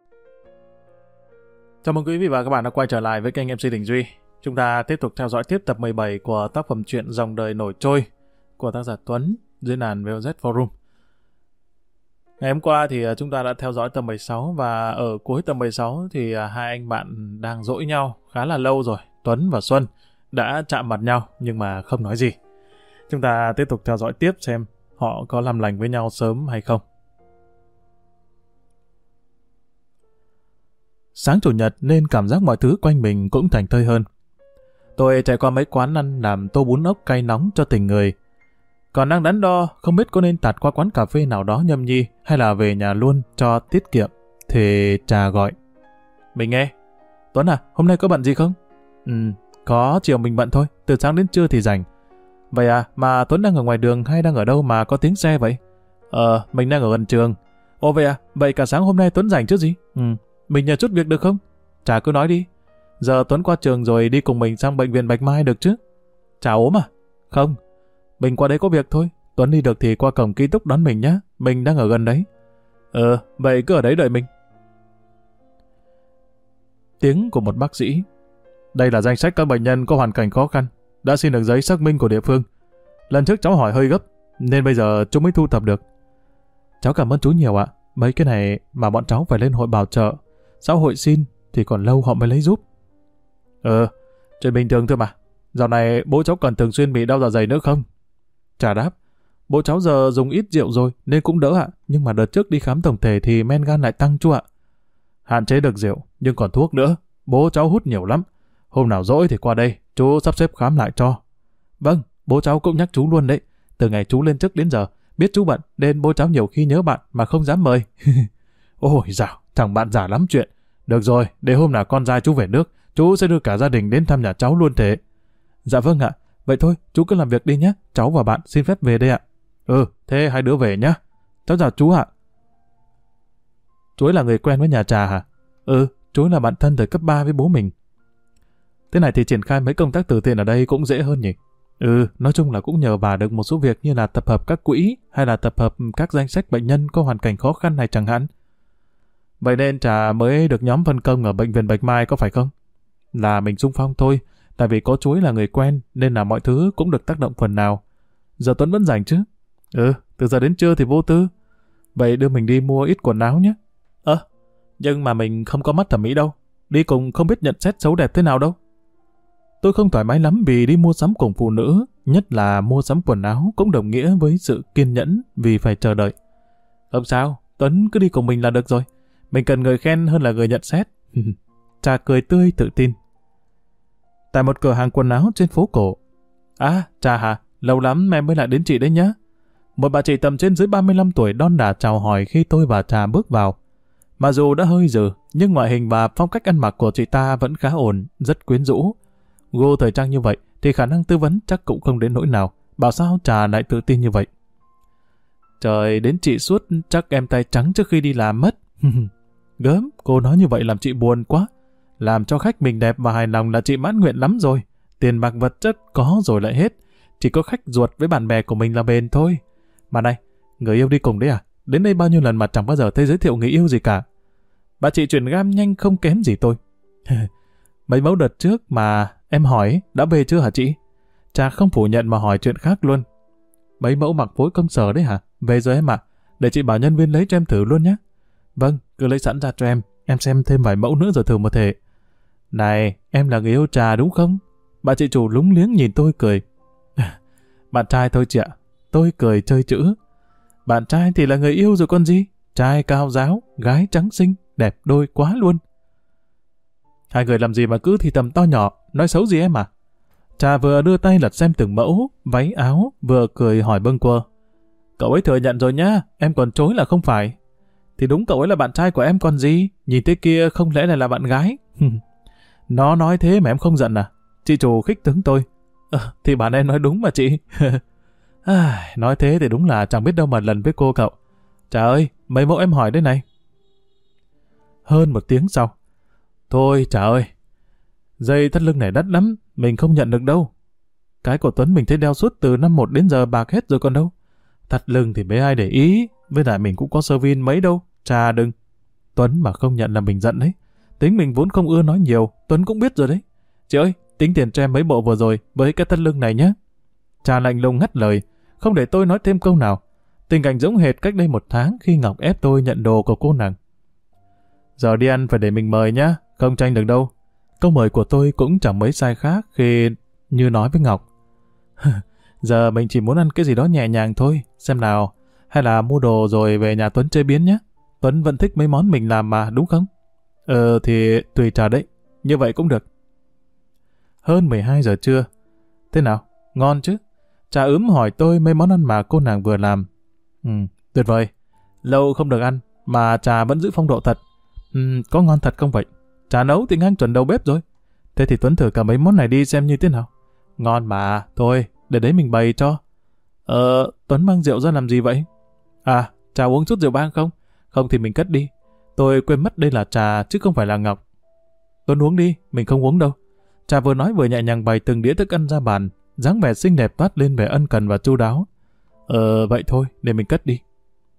Chào mừng quý vị và các bạn đã quay trở lại với kênh MC Đình Duy. Chúng ta tiếp tục theo dõi tiếp tập 17 của tác phẩm truyện Dòng đời nổi trôi của tác giả Tuấn dưới nàn VOZ Forum. Ngày hôm qua thì chúng ta đã theo dõi tập 16 và ở cuối tập 16 thì hai anh bạn đang dỗi nhau khá là lâu rồi. Tuấn và Xuân đã chạm mặt nhau nhưng mà không nói gì. Chúng ta tiếp tục theo dõi tiếp xem họ có làm lành với nhau sớm hay không. Sáng chủ nhật nên cảm giác mọi thứ quanh mình cũng thành thơi hơn. Tôi chạy qua mấy quán ăn làm tô bún ốc cay nóng cho tình người. Còn đang đắn đo không biết có nên tạt qua quán cà phê nào đó nhâm nhi hay là về nhà luôn cho tiết kiệm thì Trà gọi. Mình nghe. Tuấn à, hôm nay có bận gì không? Có, chiều mình bận thôi, từ sáng đến trưa thì rảnh. Vậy à, mà Tuấn đang ở ngoài đường hay đang ở đâu mà có tiếng xe vậy? Mình đang ở gần trường. Ồ vậy à, vậy cả sáng hôm nay Tuấn rảnh chứ gì? Mình nhờ chút việc được không? Trà cứ nói đi. Giờ Tuấn qua trường rồi đi cùng mình sang bệnh viện Bạch Mai được chứ? Trà ốm à? Không. Mình qua đấy có việc thôi. Tuấn đi được thì qua cổng ký túc đón mình nhé. Mình đang ở gần đấy. Vậy cứ ở đấy đợi mình. Tiếng của một bác sĩ. Đây là danh sách các bệnh nhân có hoàn cảnh khó khăn. Đã xin được giấy xác minh của địa phương. Lần trước cháu hỏi hơi gấp, nên bây giờ chú mới thu thập được. Cháu cảm ơn chú nhiều ạ. Mấy cái này mà bọn cháu phải lên hội bảo trợ. Xã hội xin thì còn lâu họ mới lấy giúp. Chuyện bình thường thôi mà. Dạo này bố cháu còn thường xuyên bị đau dạ dày nữa không? Trà đáp. Bố cháu giờ dùng ít rượu rồi nên cũng đỡ ạ. Nhưng mà đợt trước đi khám tổng thể thì men gan lại tăng chú ạ. Hạn chế được rượu nhưng còn thuốc nữa. Bố cháu hút nhiều lắm. Hôm nào rỗi thì qua đây, chú sắp xếp khám lại cho. Vâng, bố cháu cũng nhắc chú luôn đấy. Từ ngày chú lên chức đến giờ, biết chú bận nên bố cháu nhiều khi nhớ bạn mà không dám mời. Ôi dào, thằng bạn già lắm chuyện. Được rồi, để hôm nào con trai chú về nước, chú sẽ đưa cả gia đình đến thăm nhà cháu luôn thế. Dạ vâng ạ, vậy thôi, chú cứ làm việc đi nhé. Cháu và bạn xin phép về đây ạ. Thế hai đứa về nhé. Cháu chào chú ạ. Chú ấy là người quen với nhà Trà hả? Chú ấy là bạn thân thời cấp 3 với bố mình. Thế này thì triển khai mấy công tác từ thiện ở đây cũng dễ hơn nhỉ? Nói chung là cũng nhờ bà được một số việc như là tập hợp các quỹ hay là tập hợp các danh sách bệnh nhân có hoàn cảnh khó khăn này chẳng hạn. Vậy nên Trà mới được nhóm phân công ở bệnh viện Bạch Mai có phải không? Là mình xung phong thôi, tại vì có chú ấy là người quen nên là mọi thứ cũng được tác động phần nào. Giờ Tuấn vẫn rảnh chứ? Từ giờ đến trưa thì vô tư. Vậy đưa mình đi mua ít quần áo nhé. Nhưng mà mình không có mắt thẩm mỹ đâu. Đi cùng không biết nhận xét xấu đẹp thế nào đâu. Tôi không thoải mái lắm vì đi mua sắm cùng phụ nữ, nhất là mua sắm quần áo cũng đồng nghĩa với sự kiên nhẫn vì phải chờ đợi. Không sao, Tuấn cứ đi cùng mình là được rồi. Mình cần người khen hơn là người nhận xét. Trà cười tươi tự tin. Tại một cửa hàng quần áo trên phố cổ. Trà hả? Lâu lắm em mới lại đến chị đấy nhá. Một bà chị tầm trên dưới 35 tuổi đon đả chào hỏi khi tôi và Trà bước vào. Mặc dù đã hơi dừ, nhưng ngoại hình và phong cách ăn mặc của chị ta vẫn khá ổn, rất quyến rũ. Gu thời trang như vậy thì khả năng tư vấn chắc cũng không đến nỗi nào. Bảo sao Trà lại tự tin như vậy? Trời, đến chị suốt chắc em tay trắng trước khi đi làm mất. Gớm, cô nói như vậy làm chị buồn quá. Làm cho khách mình đẹp và hài lòng là chị mãn nguyện lắm rồi. Tiền bạc vật chất có rồi lại hết. Chỉ có khách ruột với bạn bè của mình là bền thôi. Mà này, người yêu đi cùng đấy à? Đến đây bao nhiêu lần mà chẳng bao giờ thấy giới thiệu người yêu gì cả. Bà chị chuyển gam nhanh không kém gì tôi. Mấy mẫu đợt trước mà em hỏi đã về chưa hả chị? Trà không phủ nhận mà hỏi chuyện khác luôn. Mấy mẫu mặc phối công sở đấy hả? Về rồi em ạ. Để chị bảo nhân viên lấy cho em thử luôn nhé. Vâng, cứ lấy sẵn ra cho em xem thêm vài mẫu nữa rồi thử một thể. Này, em là người yêu Trà đúng không? Bà chị chủ lúng liếng nhìn tôi cười. Bạn trai thôi chị ạ. Tôi cười chơi chữ. Bạn trai thì là người yêu rồi con gì? Trai cao ráo, gái trắng xinh, đẹp đôi quá luôn. Hai người làm gì mà cứ thì tầm to nhỏ, nói xấu gì em à? Trà vừa đưa tay lật xem từng mẫu, váy áo, vừa cười hỏi bâng quơ. Cậu ấy thừa nhận rồi nhá, em còn chối là không phải. Thì đúng cậu ấy là bạn trai của em còn gì, nhìn thế kia không lẽ lại là bạn gái. Nó nói thế mà em không giận à? Chị chủ khích tướng tôi. Thì bạn em nói đúng mà chị. Nói thế thì đúng là chẳng biết đâu mà lần với cô cậu. Trời ơi, mấy mẫu em hỏi đây này. Hơn một tiếng sau. Thôi trời ơi, dây thắt lưng này đắt lắm, mình không nhận được đâu. Cái của Tuấn mình thấy đeo suốt từ năm 1 đến giờ bạc hết rồi còn đâu. Thắt lưng thì mấy ai để ý, với lại mình cũng có sơ vin mấy đâu, Trà đừng. Tuấn mà không nhận là mình giận đấy. Tính mình vốn không ưa nói nhiều, Tuấn cũng biết rồi đấy. Chị ơi, tính tiền cho em mấy bộ vừa rồi với cái thắt lưng này nhé. Trà lạnh lùng ngắt lời, không để tôi nói thêm câu nào. Tình cảnh giống hệt cách đây 1 tháng khi Ngọc ép tôi nhận đồ của cô nàng. Giờ đi ăn phải để mình mời nhá, không tranh được đâu. Câu mời của tôi cũng chẳng mấy sai khác khi như nói với Ngọc. Giờ mình chỉ muốn ăn cái gì đó nhẹ nhàng thôi, xem nào. Hay là mua đồ rồi về nhà Tuấn chế biến nhé. Tuấn vẫn thích mấy món mình làm mà, đúng không? Thì tùy Trà đấy, như vậy cũng được. Hơn 12 giờ trưa. Thế nào? Ngon chứ? Trà ướm hỏi tôi mấy món ăn mà cô nàng vừa làm. Tuyệt vời. Lâu không được ăn, mà Trà vẫn giữ phong độ thật. Có ngon thật không vậy? Trà nấu thì ngang chuẩn đầu bếp rồi. Thế thì Tuấn thử cả mấy món này đi xem như thế nào. Ngon mà, thôi, để đấy mình bày cho. Tuấn mang rượu ra làm gì vậy? À, Trà uống chút rượu vang không? Không thì mình cất đi. Tôi quên mất đây là Trà chứ không phải là Ngọc. Tuấn uống đi, mình không uống đâu. Trà vừa nói vừa nhẹ nhàng bày từng đĩa thức ăn ra bàn, dáng vẻ xinh đẹp toát lên vẻ ân cần và chu đáo. Vậy thôi, để mình cất đi.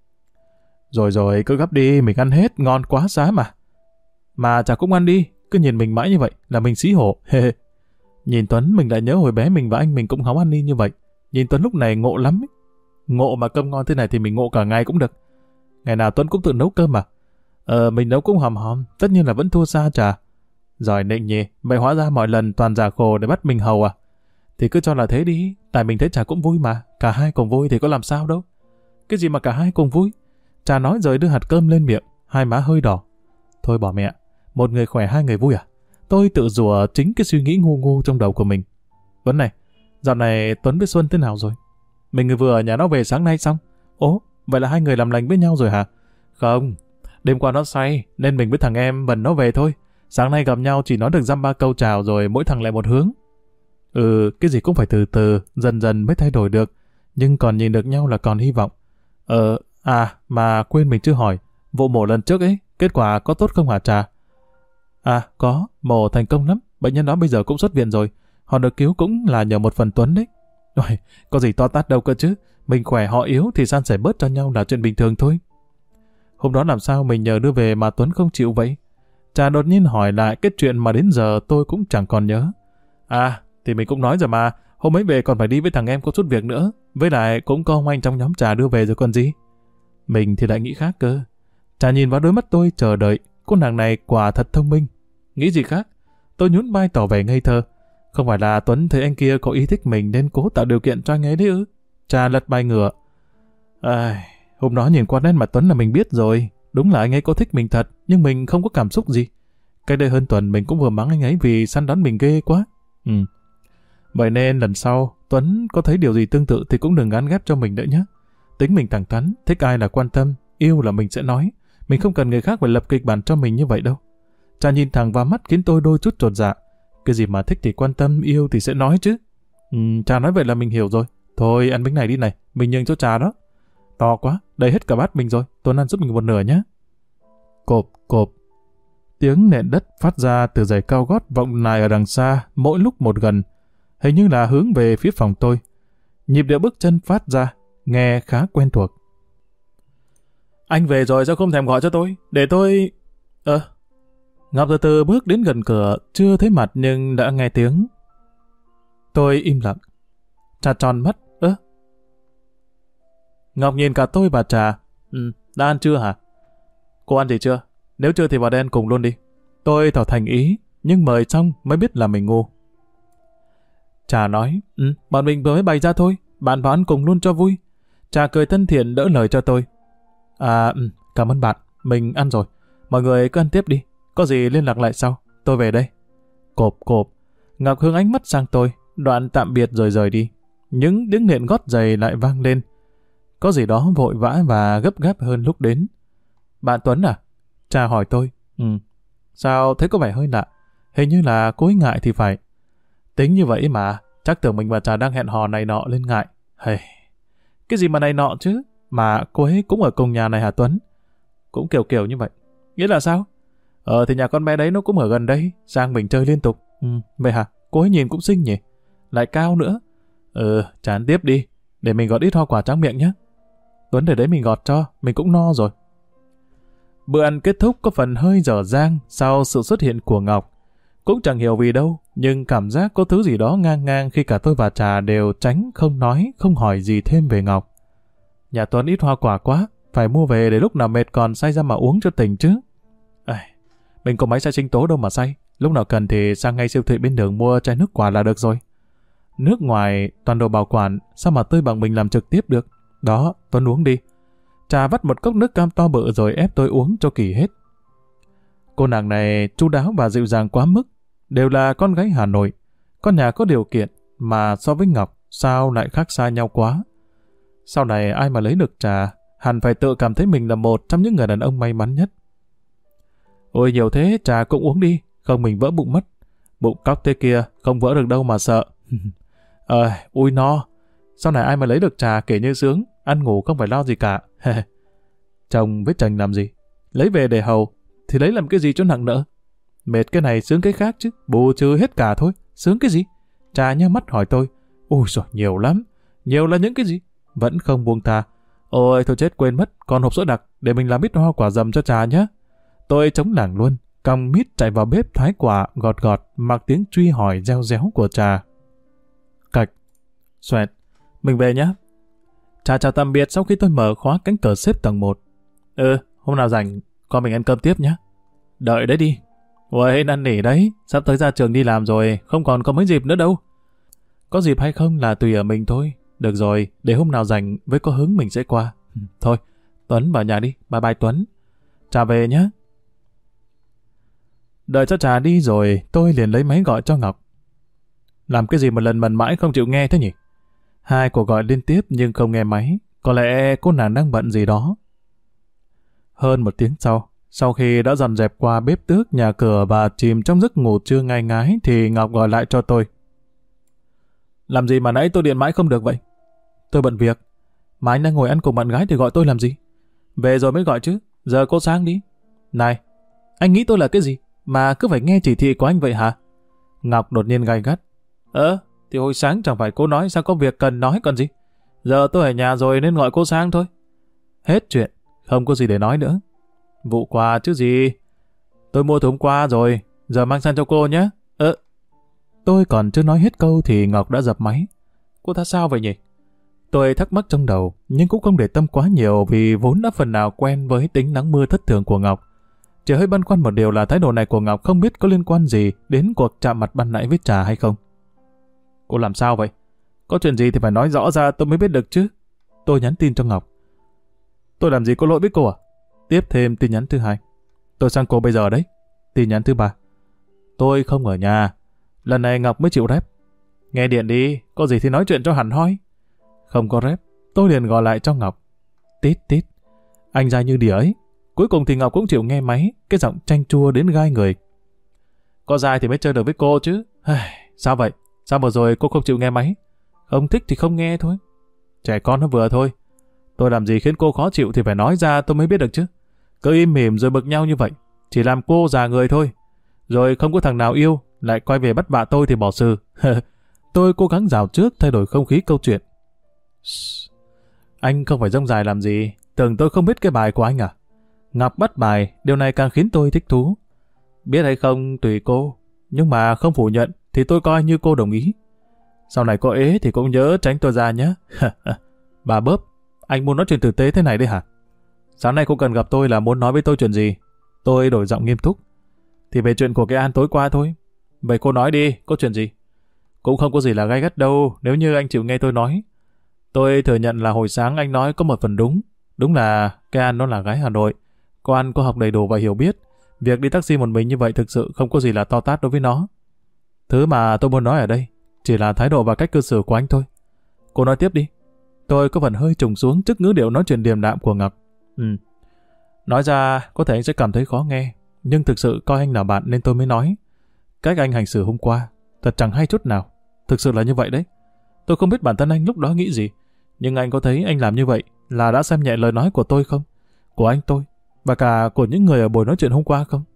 Rồi, cứ gấp đi, mình ăn hết, ngon quá xá mà. Mà Trà cũng ăn đi, cứ nhìn mình mãi như vậy là mình xí hổ. Nhìn Tuấn mình lại nhớ hồi bé mình và anh mình cũng hóng ăn đi như vậy. Nhìn Tuấn lúc này ngộ lắm ấy. Ngộ mà cơm ngon thế này thì mình ngộ cả ngày cũng được. Ngày nào Tuấn cũng tự nấu cơm mà. Mình nấu cũng hòm hòm, tất nhiên là vẫn thua xa Trà. Giỏi nịnh nhỉ, vậy hóa ra mọi lần toàn giả khổ để bắt mình hầu à? Thì cứ cho là thế đi, tại mình thấy Trà cũng vui mà, cả hai cùng vui thì có làm sao đâu. Cái gì mà cả hai cùng vui? Trà nói rồi đưa hạt cơm lên miệng, hai má hơi đỏ. Thôi bỏ mẹ, một người khỏe hai người vui à? Tôi tự rủa chính cái suy nghĩ ngu ngu trong đầu của mình. Vấn này, dạo này Tuấn với Xuân thế nào rồi? Mình vừa ở nhà nó về sáng nay xong. Ố, vậy là hai người làm lành với nhau rồi hả? Không, đêm qua nó say, nên mình với thằng em bần nó về thôi. Sáng nay gặp nhau chỉ nói được dăm ba câu chào rồi mỗi thằng lại một hướng. Cái gì cũng phải từ từ, dần dần mới thay đổi được. Nhưng còn nhìn được nhau là còn hy vọng. Mà quên mình chưa hỏi. Vụ mổ lần trước ấy, kết quả có tốt không hả Trà? Có, mổ thành công lắm. Bệnh nhân đó bây giờ cũng xuất viện rồi. Họ được cứu cũng là nhờ một phần Tuấn đấy. Ôi, có gì to tát đâu cơ chứ. Mình khỏe họ yếu thì san sẻ bớt cho nhau là chuyện bình thường thôi. Hôm đó làm sao mình nhờ đưa về mà Tuấn không chịu vậy? Trà đột nhiên hỏi lại cái chuyện mà đến giờ tôi cũng chẳng còn nhớ. Thì mình cũng nói rồi mà, hôm ấy về còn phải đi với thằng em có chút việc nữa. Với lại cũng có ông anh trong nhóm Trà đưa về rồi còn gì. Mình thì lại nghĩ khác cơ. Trà nhìn vào đôi mắt tôi chờ đợi, cô nàng này quả thật thông minh. Nghĩ gì khác? Tôi nhún vai tỏ vẻ ngây thơ. Không phải là Tuấn thấy anh kia có ý thích mình nên cố tạo điều kiện cho anh ấy đấy ư? Trà lật bài ngửa. Hôm đó nhìn qua nét mặt Tuấn là mình biết rồi. Đúng là anh ấy có thích mình thật, nhưng mình không có cảm xúc gì. Cách đây hơn tuần mình cũng vừa mắng anh ấy vì săn đón mình ghê quá. Vậy nên lần sau, Tuấn có thấy điều gì tương tự thì cũng đừng gán ghép cho mình nữa nhé. Tính mình thẳng thắn, thích ai là quan tâm, yêu là mình sẽ nói. Mình không cần người khác phải lập kịch bản cho mình như vậy đâu. Trà nhìn thẳng vào mắt khiến tôi đôi chút chột dạ. Cái gì mà thích thì quan tâm, yêu thì sẽ nói chứ. Trà nói vậy là mình hiểu rồi. Thôi ăn bánh này đi này, mình nhường cho Trà đó. To quá, đầy hết cả bát mình rồi, Tuấn ăn giúp mình một nửa nhé. Cộp, cộp. Tiếng nện đất phát ra từ giày cao gót vọng lại ở đằng xa, mỗi lúc một gần. Hình như là hướng về phía phòng tôi. Nhịp điệu bước chân phát ra, nghe khá quen thuộc. Anh về rồi sao không thèm gọi cho tôi? Để tôi... Ngọc từ từ bước đến gần cửa, chưa thấy mặt nhưng đã nghe tiếng. Tôi im lặng. Trà tròn mắt. Ngọc nhìn cả tôi và Trà. Đã ăn chưa hả? Cô ăn gì chưa? Nếu chưa thì vào đây ăn cùng luôn đi. Tôi tỏ thành ý, nhưng mời xong mới biết là mình ngu. Trà nói, bọn mình vừa mới bày ra thôi, bạn vào ăn cùng luôn cho vui. Trà cười thân thiện đỡ lời cho tôi. Cảm ơn bạn, mình ăn rồi. Mọi người cứ ăn tiếp đi, có gì liên lạc lại sau, tôi về đây. Cộp cộp, Ngọc hướng ánh mắt sang tôi, đoạn tạm biệt rồi rời đi. Những tiếng nện gót giày lại vang lên. Có gì đó vội vã và gấp gáp hơn lúc đến. Bạn Tuấn à? Trà hỏi tôi. Sao thấy có vẻ hơi lạ? Hình như là cô ấy ngại thì phải. Tính như vậy mà, chắc tưởng mình và Trà đang hẹn hò này nọ lên ngại. Cái gì mà này nọ chứ? Mà cô ấy cũng ở cùng nhà này hả Tuấn? Cũng kiểu như vậy. Nghĩa là sao? Thì nhà con bé đấy nó cũng ở gần đây, sang mình chơi liên tục. Vậy hả? Cô ấy nhìn cũng xinh nhỉ? Lại cao nữa. Trà ăn tiếp đi, để mình gọt ít hoa quả tráng miệng nhé. Tuấn để đấy mình gọt cho, mình cũng no rồi. Bữa ăn kết thúc có phần hơi dở dang sau sự xuất hiện của Ngọc. Cũng chẳng hiểu vì đâu, nhưng cảm giác có thứ gì đó ngang ngang khi cả tôi và Trà đều tránh không nói, không hỏi gì thêm về Ngọc. Nhà Tuấn ít hoa quả quá, phải mua về để lúc nào mệt còn xay ra mà uống cho tỉnh chứ. Mình có máy xay sinh tố đâu mà xay, lúc nào cần thì sang ngay siêu thị bên đường mua chai nước quả là được rồi. Nước ngoài toàn đồ bảo quản, sao mà tươi bằng mình làm trực tiếp được. Đó, Tuấn uống đi. Trà vắt một cốc nước cam to bự rồi ép tôi uống cho kỳ hết. Cô nàng này chu đáo và dịu dàng quá mức, đều là con gái Hà Nội, con nhà có điều kiện, mà so với Ngọc sao lại khác xa nhau quá. Sau này ai mà lấy được Trà, hẳn phải tự cảm thấy mình là một trong những người đàn ông may mắn nhất. Ôi nhiều thế, Trà cũng uống đi, không mình vỡ bụng mất. Bụng cóc thế kia, không vỡ được đâu mà sợ. Ui no, sau này ai mà lấy được Trà kể như sướng, ăn ngủ không phải lo gì cả. Chồng với chồng làm gì? Lấy về để hầu, thì lấy làm cái gì cho nặng nợ? Mệt cái này sướng cái khác chứ, bù trừ hết cả thôi, sướng cái gì? Trà nhớ mắt hỏi tôi. Ui rồi nhiều lắm, nhiều là những cái gì? Vẫn không buông tha. Ôi thôi chết quên mất, còn hộp sữa đặc, để mình làm ít hoa quả dầm cho Trà nhé. Tôi chống lảng luôn, còng mít chạy vào bếp thái quả, gọt gọt, mặc tiếng truy hỏi reo réo của Trà. Cạch, xoẹt, mình về nhé. Trà chào tạm biệt sau khi tôi mở khóa cánh cửa xếp tầng 1. Hôm nào rảnh, con mình ăn cơm tiếp nhé. Đợi đấy đi. Uầy, năn nỉ đấy, sắp tới ra trường đi làm rồi, không còn có mấy dịp nữa đâu. Có dịp hay không là tùy ở mình thôi. Được rồi, để hôm nào rảnh với có hứng mình sẽ qua. Thôi, Tuấn vào nhà đi, bye bye Tuấn. Trà về nhé. Đợi cho Trà đi rồi, tôi liền lấy máy gọi cho Ngọc. Làm cái gì một lần mần mãi không chịu nghe thế nhỉ? 2 cuộc gọi liên tiếp nhưng không nghe máy. Có lẽ cô nàng đang bận gì đó. Hơn 1 tiếng sau khi đã dọn dẹp qua bếp tước, nhà cửa và chìm trong giấc ngủ trưa ngai ngái, thì Ngọc gọi lại cho tôi. Làm gì mà nãy tôi điện mãi không được vậy? Tôi bận việc. Mà anh đang ngồi ăn cùng bạn gái thì gọi tôi làm gì? Về rồi mới gọi chứ. Giờ cô sang đi. Này, anh nghĩ tôi là cái gì mà cứ phải nghe chỉ thị của anh vậy hả? Ngọc đột nhiên gay gắt. Thì hồi sáng chẳng phải cô nói sao có việc cần nói còn gì. Giờ tôi ở nhà rồi nên gọi cô sang thôi. Hết chuyện, không có gì để nói nữa. Vụ quà chứ gì. Tôi mua từ hôm qua rồi, giờ mang sang cho cô nhé. Tôi còn chưa nói hết câu thì Ngọc đã dập máy. Cô ta sao vậy nhỉ? Tôi thắc mắc trong đầu, nhưng cũng không để tâm quá nhiều vì vốn đã phần nào quen với tính nắng mưa thất thường của Ngọc. Chỉ hơi băn khoăn một điều là thái độ này của Ngọc không biết có liên quan gì đến cuộc chạm mặt ban nãy với Trà hay không. Cô làm sao vậy? Có chuyện gì thì phải nói rõ ra tôi mới biết được chứ. Tôi nhắn tin cho Ngọc. Tôi làm gì có lỗi với cô à? Tiếp thêm tin nhắn thứ 2. Tôi sang cô bây giờ đấy. Tin nhắn thứ 3. Tôi không ở nhà. Lần này Ngọc mới chịu rep. Nghe điện đi, có gì thì nói chuyện cho hẳn hoi. Không có rep, tôi liền gọi lại cho Ngọc. Tít tít. Anh dai như đỉa ấy. Cuối cùng thì Ngọc cũng chịu nghe máy, cái giọng chanh chua đến gai người. Có dai thì mới chơi được với cô chứ. Sao vậy? Sao vừa rồi cô không chịu nghe máy? Không thích thì không nghe thôi. Trẻ con nó vừa thôi. Tôi làm gì khiến cô khó chịu thì phải nói ra tôi mới biết được chứ. Cứ im mỉm rồi bực nhau như vậy, chỉ làm cô già người thôi. Rồi không có thằng nào yêu, lại quay về bắt bạ tôi thì bỏ sự. Tôi cố gắng rào trước thay đổi không khí câu chuyện. Anh không phải rông dài làm gì, tưởng tôi không biết cái bài của anh à? Ngọc bắt bài, điều này càng khiến tôi thích thú. Biết hay không tùy cô, nhưng mà không phủ nhận thì tôi coi như cô đồng ý. Sau này có ế thì cũng nhớ tránh tôi ra nhé. Bà bớp, anh muốn nói chuyện tử tế thế này đấy hả? Sáng nay cô cần gặp tôi là muốn nói với tôi chuyện gì? Tôi đổi giọng nghiêm túc. Thì về chuyện của cái An tối qua thôi. Vậy cô nói đi, có chuyện gì? Cũng không có gì là gay gắt đâu, nếu như anh chịu nghe tôi nói. Tôi thừa nhận là hồi sáng anh nói có một phần đúng. Đúng là cái An nó là gái Hà Nội. Cô An có học đầy đủ và hiểu biết. Việc đi taxi một mình như vậy thực sự không có gì là to tát đối với nó. Thứ mà tôi muốn nói ở đây chỉ là thái độ và cách cư xử của anh thôi. Cô nói tiếp đi. Tôi có phần hơi trùng xuống trước ngữ điệu nói chuyện điềm đạm của Ngọc. Nói ra có thể anh sẽ cảm thấy khó nghe, nhưng thực sự coi anh là bạn nên tôi mới nói. Cách anh hành xử hôm qua thật chẳng hay chút nào. Thực sự là như vậy đấy. Tôi không biết bản thân anh lúc đó nghĩ gì, nhưng anh có thấy anh làm như vậy là đã xem nhẹ lời nói của tôi không? Của anh tôi, và cả của những người ở buổi nói chuyện hôm qua không?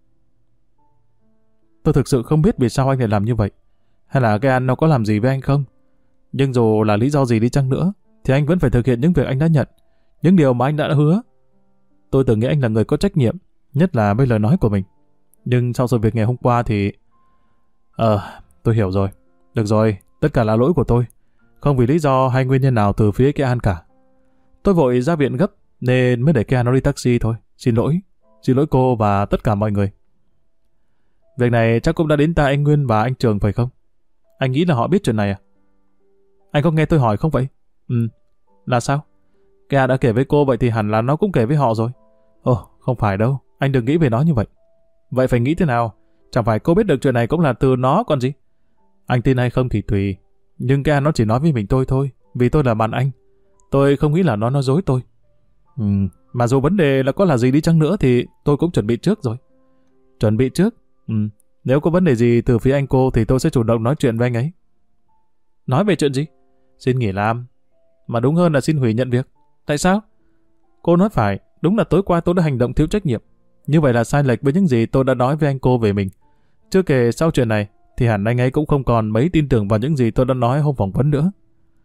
Tôi thực sự không biết vì sao anh lại làm như vậy. Hay là cái An nó có làm gì với anh không? Nhưng dù là lý do gì đi chăng nữa, thì anh vẫn phải thực hiện những việc anh đã nhận, những điều mà anh đã hứa. tôi từng nghĩ anh là người có trách nhiệm, nhất là với lời nói của mình. Nhưng sau sự việc ngày hôm qua thì... tôi hiểu rồi. Được rồi, tất cả là lỗi của tôi. Không vì lý do hay nguyên nhân nào từ phía cái An cả. Tôi vội ra viện gấp nên mới để cái An nó đi taxi thôi. Xin lỗi. Xin lỗi cô và tất cả mọi người. Việc này chắc cũng đã đến tai anh Nguyên và anh Trường phải không? Anh nghĩ là họ biết chuyện này à? Anh có nghe tôi hỏi không vậy? Là sao? Cái An đã kể với cô vậy thì hẳn là nó cũng kể với họ rồi. Ồ, không phải đâu. Anh đừng nghĩ về nó như vậy. Vậy phải nghĩ thế nào? Chẳng phải cô biết được chuyện này cũng là từ nó còn gì? Anh tin hay không thì tùy. Nhưng cái An nó chỉ nói với mình tôi thôi. Vì tôi là bạn anh. Tôi không nghĩ là nó nói dối tôi. Mà dù vấn đề là có là gì đi chăng nữa thì tôi cũng chuẩn bị trước rồi. Chuẩn bị trước? Nếu có vấn đề gì từ phía anh cô thì tôi sẽ chủ động nói chuyện với anh ấy. Nói về chuyện gì? Xin nghỉ làm. Mà đúng hơn là xin hủy nhận việc. Tại sao? Cô nói phải. Đúng là tối qua tôi đã hành động thiếu trách nhiệm. Như vậy là sai lệch với những gì tôi đã nói với anh cô về mình. Chưa kể sau chuyện này thì hẳn anh ấy cũng không còn mấy tin tưởng vào những gì tôi đã nói hôm phỏng vấn nữa.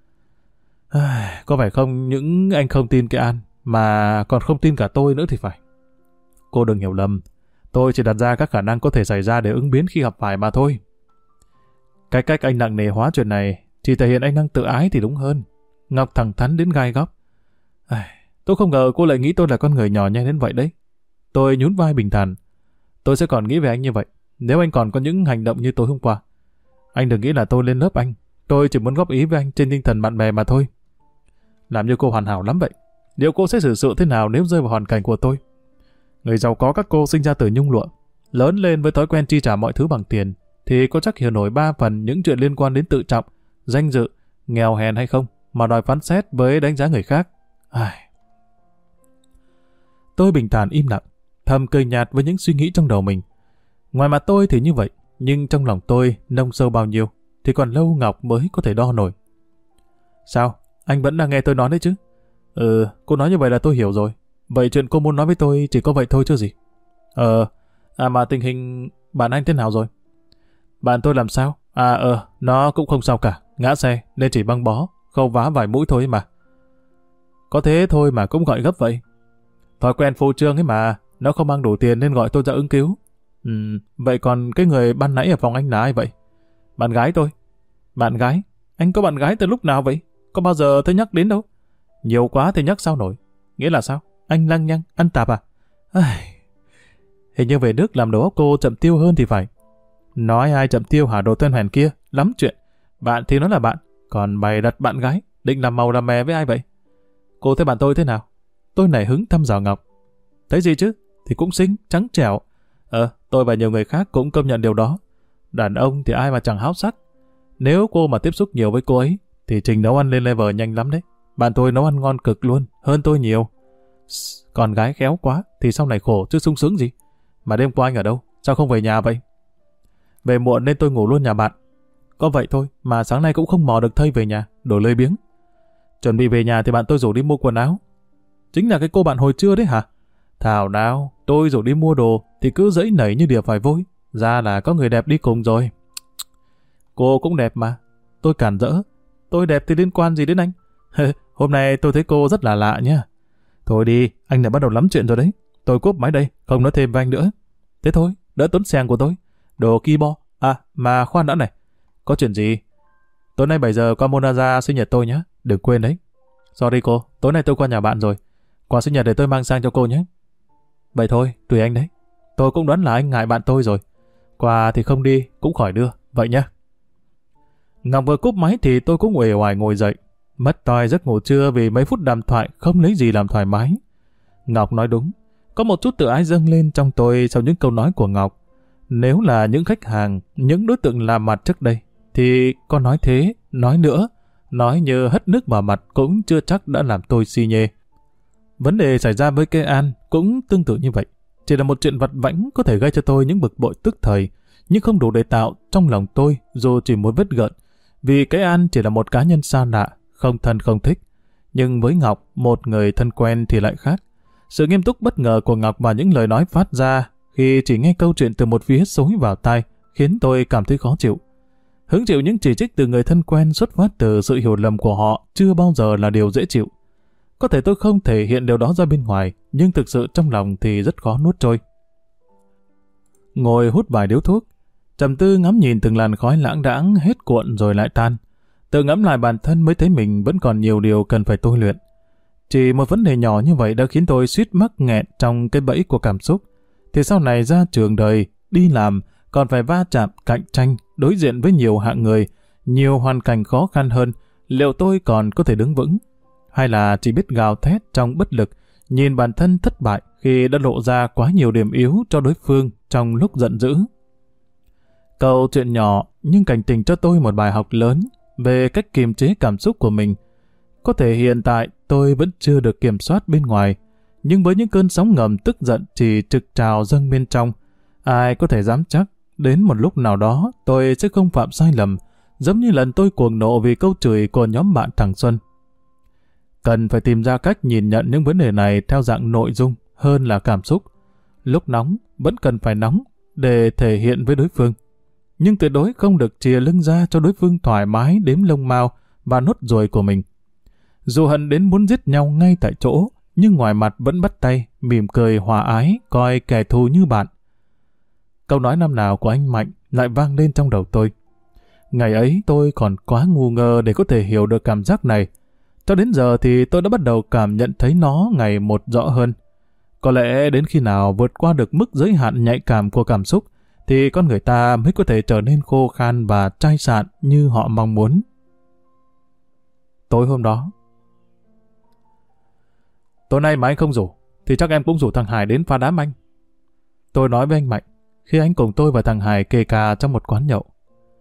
Có phải không những anh không tin cái An mà còn không tin cả tôi nữa thì phải. Cô đừng hiểu lầm. Tôi chỉ đặt ra các khả năng có thể xảy ra để ứng biến khi gặp phải mà thôi. Cái cách anh nặng nề hóa chuyện này chỉ thể hiện anh đang tự ái thì đúng hơn. Ngọc thẳng thắn đến gai góc. Tôi không ngờ cô lại nghĩ tôi là con người nhỏ nhen đến vậy đấy. Tôi nhún vai bình thản. Tôi sẽ còn nghĩ về anh như vậy nếu anh còn có những hành động như tối hôm qua. Anh đừng nghĩ là tôi lên lớp anh. Tôi chỉ muốn góp ý với anh trên tinh thần bạn bè mà thôi. Làm như cô hoàn hảo lắm vậy. Liệu cô sẽ xử sự thế nào nếu rơi vào hoàn cảnh của tôi? Người giàu có các cô sinh ra từ nhung lụa, lớn lên với thói quen chi trả mọi thứ bằng tiền, thì có chắc hiểu nổi 3 phần những chuyện liên quan đến tự trọng, danh dự, nghèo hèn hay không, mà đòi phán xét với đánh giá người khác. Tôi bình thản im lặng, thầm cười nhạt với những suy nghĩ trong đầu mình. Ngoài mặt tôi thì như vậy, nhưng trong lòng tôi nông sâu bao nhiêu, thì còn lâu Ngọc mới có thể đo nổi. Sao? Anh vẫn đang nghe tôi nói đấy chứ? Cô nói như vậy là tôi hiểu rồi. Vậy chuyện cô muốn nói với tôi chỉ có vậy thôi chứ gì? Mà tình hình bạn anh thế nào rồi? Bạn tôi làm sao? Nó cũng không sao cả. Ngã xe nên chỉ băng bó, khâu vá vài mũi thôi mà. Có thế thôi mà cũng gọi gấp vậy. Thói quen phô trương ấy mà. Nó không mang đủ tiền nên gọi tôi ra ứng cứu. Vậy còn cái người ban nãy ở phòng anh là ai vậy? Bạn gái tôi. Bạn gái? Anh có bạn gái từ lúc nào vậy? Có bao giờ tôi nhắc đến đâu? Nhiều quá thì nhắc sao nổi. Nghĩa là sao? Anh lăng nhăng, ăn tạp à? Hình như về nước làm đầu óc cô chậm tiêu hơn thì phải. Nói ai chậm tiêu hả đồ tên hèn kia? Lắm chuyện. Bạn thì nó là bạn. Còn bày đặt bạn gái, định làm màu làm mè với ai vậy? Cô thấy bạn tôi thế nào? Tôi nảy hứng thăm dò Ngọc. Thấy gì chứ? Thì cũng xinh, trắng trẻo. Tôi và nhiều người khác cũng công nhận điều đó. Đàn ông thì ai mà chẳng háo sắc. Nếu cô mà tiếp xúc nhiều với cô ấy, thì trình nấu ăn lên level nhanh lắm đấy. Bạn tôi nấu ăn ngon cực luôn, hơn tôi nhiều. Còn gái khéo quá, thì sau này khổ chứ sung sướng gì. Mà đêm qua anh ở đâu? Sao không về nhà vậy? Về muộn nên tôi ngủ luôn nhà bạn. Có vậy thôi, mà sáng nay cũng không mò được thây về nhà, đổ lơi biếng. Chuẩn bị về nhà thì bạn tôi rủ đi mua quần áo. Chính là cái cô bạn hồi trưa đấy hả? Thảo nào, tôi rủ đi mua đồ thì cứ dẫy nảy như đỉa phải vôi. Ra là có người đẹp đi cùng rồi. Cô cũng đẹp mà. Tôi cản rỡ. Tôi đẹp thì liên quan gì đến anh? Hôm nay tôi thấy cô rất là lạ nha. Thôi đi, anh đã bắt đầu lắm chuyện rồi đấy. Tôi cúp máy đây, không nói thêm với anh nữa. Thế thôi, đỡ tốn xèng của tôi. Đồ ki bo. Mà khoan đã này. Có chuyện gì? Tối nay 7 giờ qua Monaza sinh nhật tôi nhé. Đừng quên đấy. Sorry cô, tối nay tôi qua nhà bạn rồi. Quà sinh nhật để tôi mang sang cho cô nhé. Vậy thôi, tùy anh đấy. Tôi cũng đoán là anh ngại bạn tôi rồi. Quà thì không đi, cũng khỏi đưa. Vậy nhé. Ngọc vừa cúp máy thì tôi cũng uể oải ngồi dậy. Mất toi giấc ngủ trưa vì mấy phút đàm thoại không lấy gì làm thoải mái. Ngọc nói đúng. Có một chút tự ái dâng lên trong tôi sau những câu nói của Ngọc. Nếu là những khách hàng, những đối tượng làm mặt trước đây, thì có nói thế, nói nữa, nói như hất nước vào mặt cũng chưa chắc đã làm tôi si nhê. Vấn đề xảy ra với cái An cũng tương tự như vậy. Chỉ là một chuyện vặt vãnh có thể gây cho tôi những bực bội tức thời, nhưng không đủ để tạo trong lòng tôi dù chỉ một vết gợn. Vì cái An chỉ là một cá nhân xa lạ, không thân không thích. Nhưng với Ngọc, một người thân quen thì lại khác. Sự nghiêm túc bất ngờ của Ngọc và những lời nói phát ra khi chỉ nghe câu chuyện từ một phía xối vào tai khiến tôi cảm thấy khó chịu. Hứng chịu những chỉ trích từ người thân quen xuất phát từ sự hiểu lầm của họ chưa bao giờ là điều dễ chịu. Có thể tôi không thể hiện điều đó ra bên ngoài, nhưng thực sự trong lòng thì rất khó nuốt trôi. Ngồi hút vài điếu thuốc, trầm tư ngắm nhìn từng làn khói lãng đãng hết cuộn rồi lại tan. Tự ngẫm lại bản thân mới thấy mình vẫn còn nhiều điều cần phải tôi luyện. Chỉ một vấn đề nhỏ như vậy đã khiến tôi suýt mắc nghẹn trong cái bẫy của cảm xúc. Thì sau này ra trường đời, đi làm, còn phải va chạm, cạnh tranh, đối diện với nhiều hạng người, nhiều hoàn cảnh khó khăn hơn, liệu tôi còn có thể đứng vững? Hay là chỉ biết gào thét trong bất lực, nhìn bản thân thất bại khi đã lộ ra quá nhiều điểm yếu cho đối phương trong lúc giận dữ? Câu chuyện nhỏ nhưng cảnh tỉnh cho tôi một bài học lớn về cách kiềm chế cảm xúc của mình. Có thể hiện tại tôi vẫn chưa được kiểm soát bên ngoài, nhưng với những cơn sóng ngầm tức giận chỉ trực trào dâng bên trong, ai có thể dám chắc đến một lúc nào đó tôi sẽ không phạm sai lầm, giống như lần tôi cuồng nộ vì câu chửi của nhóm bạn thằng Xuân. Cần phải tìm ra cách nhìn nhận những vấn đề này theo dạng nội dung hơn là cảm xúc. Lúc nóng vẫn cần phải nóng để thể hiện với đối phương, nhưng tuyệt đối không được chìa lưng ra cho đối phương thoải mái đếm lông mao và nốt ruồi của mình. Dù hận đến muốn giết nhau ngay tại chỗ, nhưng ngoài mặt vẫn bắt tay, mỉm cười hòa ái, coi kẻ thù như bạn. Câu nói năm nào của anh Mạnh lại vang lên trong đầu tôi. Ngày ấy tôi còn quá ngu ngơ để có thể hiểu được cảm giác này. Cho đến giờ thì tôi đã bắt đầu cảm nhận thấy nó ngày một rõ hơn. Có lẽ đến khi nào vượt qua được mức giới hạn nhạy cảm của cảm xúc, thì con người ta mới có thể trở nên khô khan và chai sạn như họ mong muốn. Tối hôm đó, tối nay mà anh không rủ, thì chắc em cũng rủ thằng Hải đến phá đám anh. Tôi nói với anh Mạnh, khi anh cùng tôi và thằng Hải kề cà trong một quán nhậu.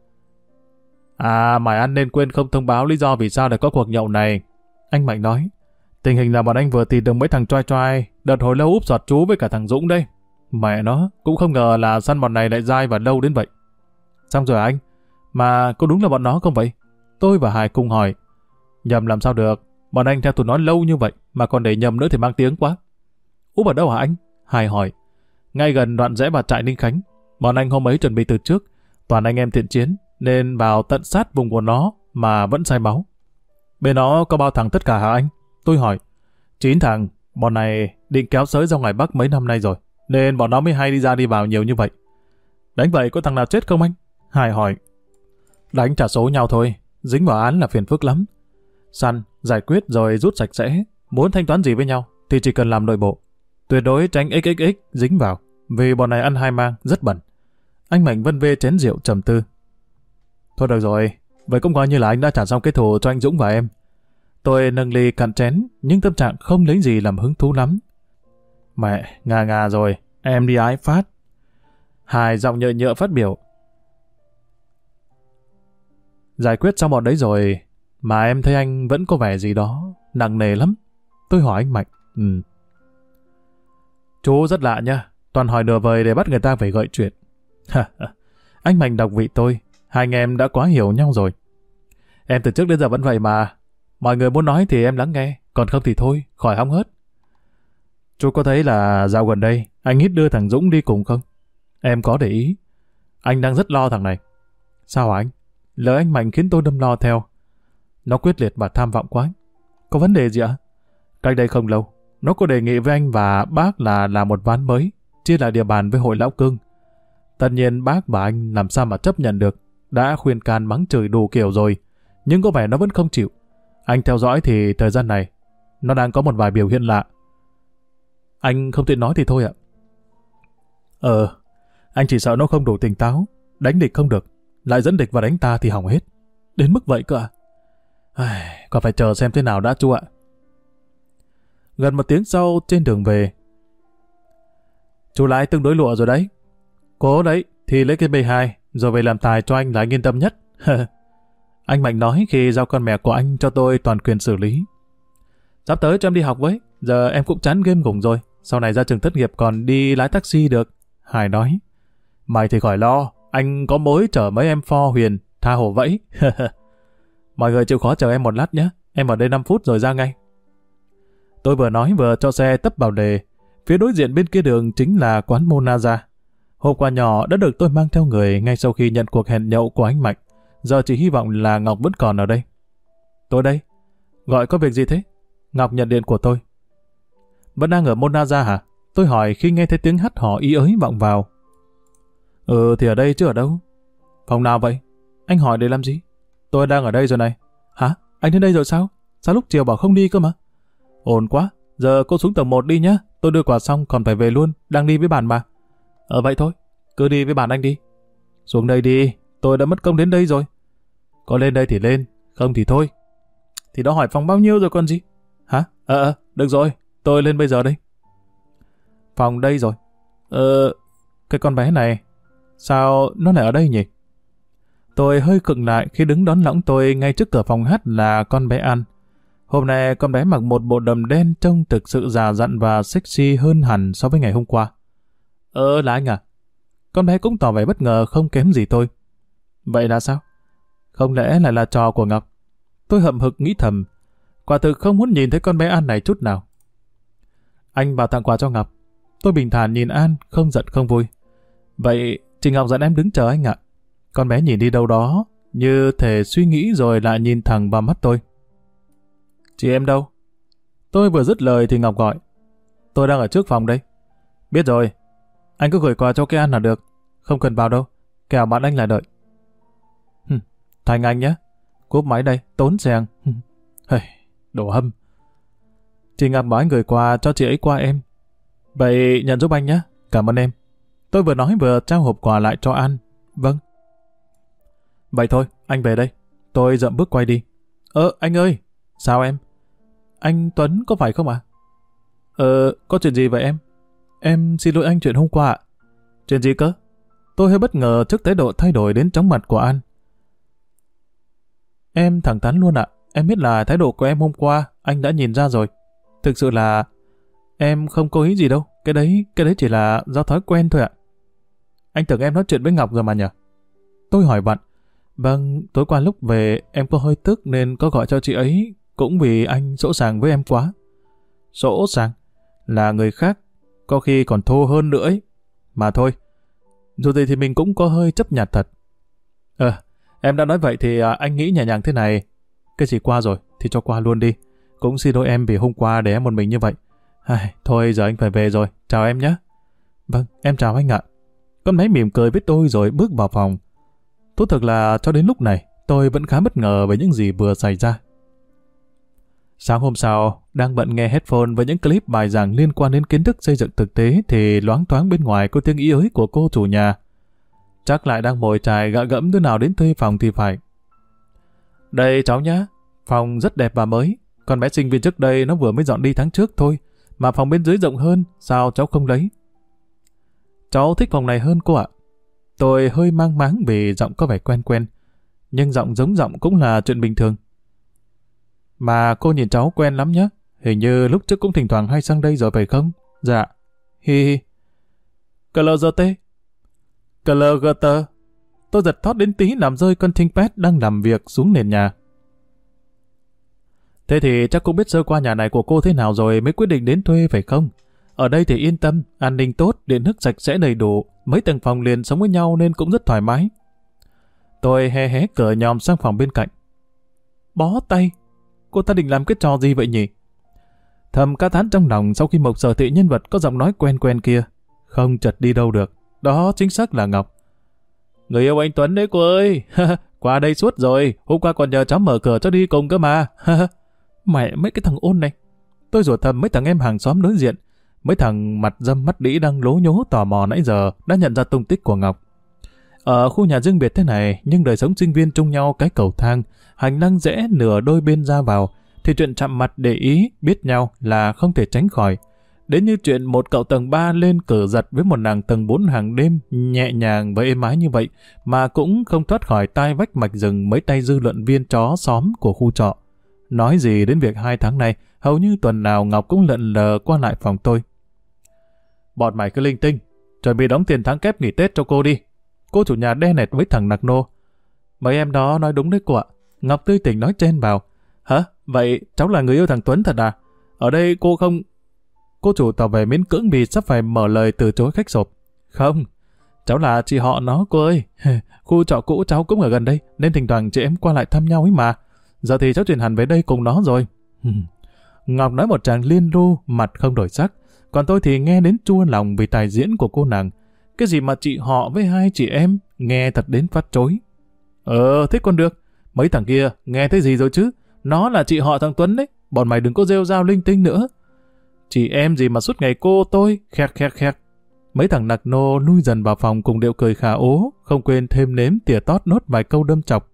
À, mày ăn nên quên không thông báo lý do vì sao lại có cuộc nhậu này. Anh Mạnh nói, tình hình là bọn anh vừa tìm được mấy thằng choai choai, đợt hồi lâu úp giọt chú với cả thằng Dũng đây. Mẹ nó, cũng không ngờ là săn bọn này lại dai và lâu đến vậy. Xong rồi anh, mà có đúng là bọn nó không vậy? Tôi và Hải cùng hỏi. Nhầm làm sao được, bọn anh theo tụi nó lâu như vậy mà còn để nhầm nữa thì mang tiếng quá. Úp ở đâu hả anh? Hải hỏi. Ngay gần đoạn rẽ vào trại Ninh Khánh. Bọn anh hôm ấy chuẩn bị từ trước, toàn anh em thiện chiến, nên vào tận sát vùng của nó mà vẫn say máu. Bên nó có bao thằng tất cả hả anh? Tôi hỏi. 9 thằng, bọn này định kéo sới ra ngoài Bắc mấy năm nay rồi, nên bọn nó mới hay đi ra đi vào nhiều như vậy. Đánh vậy có thằng nào chết không anh? Hải hỏi. Đánh trả số nhau thôi, dính vào án là phiền phức lắm. Săn, giải quyết rồi rút sạch sẽ, muốn thanh toán gì với nhau thì chỉ cần làm nội bộ. Tuyệt đối tránh XXX dính vào, vì bọn này ăn hai mang, rất bẩn. Anh Mạnh vân vê chén rượu trầm tư. Thôi được rồi, vậy cũng coi như là anh đã trả xong cái thù cho anh Dũng và em. Tôi nâng ly cạn chén, nhưng tâm trạng không lấy gì làm hứng thú lắm. Mẹ, ngà rồi, em đi ái phát. Hải giọng nhợ nhợ phát biểu. Giải quyết xong bọn đấy rồi, mà em thấy anh vẫn có vẻ gì đó, nặng nề lắm. Tôi hỏi anh Mạnh. Chú rất lạ nha, toàn hỏi đùa vời để bắt người ta phải gợi chuyện. Anh Mạnh đọc vị tôi, hai anh em đã quá hiểu nhau rồi. Em từ trước đến giờ vẫn vậy mà, mọi người muốn nói thì em lắng nghe, còn không thì thôi, khỏi hóng hớt. Chú có thấy là dạo gần đây, anh ít đưa thằng Dũng đi cùng không? Em có để ý. Anh đang rất lo thằng này. Sao hả anh? Lời anh Mạnh khiến tôi đâm lo theo. Nó quyết liệt và tham vọng quá. Có vấn đề gì ạ? Cách đây không lâu, nó có đề nghị với anh và bác là làm một ván mới, chia lại địa bàn với hội lão cưng. Tất nhiên bác và anh làm sao mà chấp nhận được. Đã khuyên can mắng chửi đủ kiểu rồi, nhưng có vẻ nó vẫn không chịu. Anh theo dõi thì thời gian này, nó đang có một vài biểu hiện lạ. Anh không tiện nói thì thôi ạ. Anh chỉ sợ nó không đủ tỉnh táo, đánh địch không được, lại dẫn địch vào đánh ta thì hỏng hết. Đến mức vậy cơ à? Còn phải chờ xem thế nào đã chú ạ. Gần 1 tiếng sau trên đường về. Chú lái tương đối lụa rồi đấy. Cố đấy, thì lấy cái B2 rồi về làm tài cho anh là anh yên tâm nhất. Anh Mạnh nói khi giao con mẹ của anh cho tôi toàn quyền xử lý. Sắp tới cho em đi học với, giờ em cũng chán game gủng rồi, sau này ra trường thất nghiệp còn đi lái taxi được. Hải nói. Mày thì khỏi lo, anh có mối chở mấy em pho huyền, tha hồ vẫy. Mọi người chịu khó chờ em một lát nhé, em ở đây 5 phút rồi ra ngay. Tôi vừa nói vừa cho xe tấp vào đề. Phía đối diện bên kia đường chính là quán Monaza. Hộp quà nhỏ đã được tôi mang theo người ngay sau khi nhận cuộc hẹn nhậu của anh Mạnh. Giờ chỉ hy vọng là Ngọc vẫn còn ở đây. Tôi đây. Gọi có việc gì thế? Ngọc nhận điện của tôi. Vẫn đang ở Monaza hả? Tôi hỏi khi nghe thấy tiếng hắt hò ý ới vọng vào. Thì ở đây chứ ở đâu. Phòng nào vậy? Anh hỏi để làm gì? Tôi đang ở đây rồi này. Hả? Anh đến đây rồi sao? Sao lúc chiều bảo không đi cơ mà? Ổn quá. Giờ cô xuống tầng 1 đi nhá. Tôi đưa quà xong còn phải về luôn. Đang đi với bạn mà. Vậy thôi. Cứ đi với bạn anh đi. Xuống đây đi. Tôi đã mất công đến đây rồi. Có lên đây thì lên. Không thì thôi. Thì đó hỏi phòng bao nhiêu rồi còn gì? Hả? Được rồi. Tôi lên bây giờ đây. Phòng đây rồi. Cái con bé này. Sao nó lại ở đây nhỉ? Tôi hơi khựng lại khi đứng đón lõng tôi ngay trước cửa phòng hát là con bé An. Hôm nay con bé mặc một bộ đầm đen trông thực sự già dặn và sexy hơn hẳn so với ngày hôm qua. Là anh à? Con bé cũng tỏ vẻ bất ngờ không kém gì tôi. Vậy là sao? Không lẽ lại là trò của Ngọc? Tôi hậm hực nghĩ thầm. Quả thực không muốn nhìn thấy con bé An này chút nào. Anh vào tặng quà cho Ngọc. Tôi bình thản nhìn An, không giận không vui. Vậy chị Ngọc dẫn em đứng chờ anh ạ. Con bé nhìn đi đâu đó, như thể suy nghĩ rồi lại nhìn thẳng vào mắt tôi. Chị em đâu? Tôi vừa dứt lời thì Ngọc gọi. Tôi đang ở trước phòng đây. Biết rồi. Anh cứ gửi quà cho cái An là được. Không cần vào đâu. Kẻo bạn anh lại đợi. Thành anh nhé. Cúp máy đây, tốn xèng. Đồ hâm. Chị Ngọc bảo anh gửi quà cho chị ấy qua em. Vậy nhận giúp anh nhé. Cảm ơn em. Tôi vừa nói vừa trao hộp quà lại cho An. Vâng. Vậy thôi, anh về đây. Tôi dậm bước quay đi. Anh ơi. Sao em? Anh Tuấn có phải không ạ? Có chuyện gì vậy em? Em xin lỗi anh chuyện hôm qua ạ. Chuyện gì cơ? Tôi hơi bất ngờ trước thái độ thay đổi đến chóng mặt của An. Em thẳng thắn luôn ạ. Em biết là thái độ của em hôm qua anh đã nhìn ra rồi. Thực sự là em không có ý gì đâu. Cái đấy chỉ là do thói quen thôi ạ. Anh tưởng em nói chuyện với Ngọc rồi mà nhỉ? Tôi hỏi bạn. Vâng, tối qua lúc về em có hơi tức nên có gọi cho chị ấy, cũng vì anh sỗ sàng với em quá. Sỗ sàng? Là người khác, có khi còn thô hơn nữa ấy. Mà thôi, dù gì thì mình cũng có hơi chấp nhặt thật. Em đã nói vậy thì anh nghĩ nhẹ nhàng thế này. Cái gì qua rồi thì cho qua luôn đi. Cũng xin lỗi em vì hôm qua để em một mình như vậy. Thôi giờ anh phải về rồi, chào em nhé. Vâng, em chào anh ạ. Con bé mỉm cười với tôi rồi bước vào phòng. Thú thực là cho đến lúc này, tôi vẫn khá bất ngờ về những gì vừa xảy ra. Sáng hôm sau, đang bận nghe headphone với những clip bài giảng liên quan đến kiến thức xây dựng thực tế thì loáng thoáng bên ngoài có tiếng ý ới của cô chủ nhà. Chắc lại đang mồi chài gạ gẫm đứa nào đến thuê phòng thì phải. Đây cháu nhá, phòng rất đẹp và mới. Con bé sinh viên trước đây nó vừa mới dọn đi tháng trước thôi, mà phòng bên dưới rộng hơn, sao cháu không lấy? Cháu thích phòng này hơn cô ạ. Tôi hơi mang máng vì giọng có vẻ quen quen, nhưng giọng giống giọng cũng là chuyện bình thường. Mà cô nhìn cháu quen lắm nhá, hình như lúc trước cũng thỉnh thoảng hay sang đây rồi phải không? Dạ. Hi hi. CLGT. CLGT. Tôi giật thót đến tí làm rơi con ThinkPad đang làm việc xuống nền nhà. Thế thì chắc cũng biết sơ qua nhà này của cô thế nào rồi mới quyết định đến thuê phải không? Ở đây thì yên tâm, an ninh tốt, điện nước sạch sẽ đầy đủ, mấy tầng phòng liền sống với nhau nên cũng rất thoải mái. Tôi hé hé cửa nhòm sang phòng bên cạnh. Bó tay, cô ta định làm cái trò gì vậy nhỉ? Thầm ca thán trong lòng sau khi Mộc sở thị nhân vật có giọng nói quen quen kia. Không chật đi đâu được, đó chính xác là Ngọc. Người yêu anh Tuấn đấy cô ơi, qua đây suốt rồi, hôm qua còn nhờ cháu mở cửa cho đi cùng cơ mà. Mẹ mấy cái thằng ôn này. Tôi rủa thầm mấy thằng em hàng xóm đối diện. Mấy thằng mặt dâm mắt đĩ đang lố nhố tò mò nãy giờ đã nhận ra tung tích của Ngọc. Ở khu nhà riêng biệt thế này, nhưng đời sống sinh viên chung nhau cái cầu thang, hành lang rẽ nửa đôi bên ra vào, thì chuyện chạm mặt để ý, biết nhau là không thể tránh khỏi. Đến như chuyện một cậu tầng 3 lên cử giật với một nàng tầng 4 hàng đêm, nhẹ nhàng và êm ái như vậy, mà cũng không thoát khỏi tai vách mạch rừng mấy tay dư luận viên chó xóm của khu trọ. Nói gì đến việc 2 tháng này, hầu như tuần nào Ngọc cũng lận lờ qua lại phòng tôi. Bọn mày cứ linh tinh, chuẩn bị đóng tiền tháng kép nghỉ Tết cho cô đi. Cô chủ nhà đe nẹt với thằng nặc nô. Mấy em đó nói đúng đấy cô ạ. Ngọc tươi tỉnh nói chen vào. Hả? Vậy cháu là người yêu thằng Tuấn thật à? Ở đây cô không... Cô chủ tỏ vẻ miễn cưỡng vì sắp phải mở lời từ chối khách sộp. Không, cháu là chị họ nó cô ơi. Khu trọ cũ cháu cũng ở gần đây, nên thỉnh thoảng chị em qua lại thăm nhau ấy mà. Giờ thì cháu chuyển hẳn về đây cùng nó rồi. Ngọc nói một tràng liên ru, mặt không đổi sắc. Còn tôi thì nghe đến chua lòng vì tài diễn của cô nàng. Cái gì mà chị họ với hai chị em, nghe thật đến phát trối. Thế còn được. Mấy thằng kia, nghe thấy gì rồi chứ? Nó là chị họ thằng Tuấn đấy. Bọn mày đừng có rêu rao linh tinh nữa. Chị em gì mà suốt ngày cô tôi, khẹt khẹt khẹt. Mấy thằng nặc nô lui dần vào phòng cùng điệu cười khà ố, không quên thêm nếm tỉa tót nốt vài câu đâm chọc.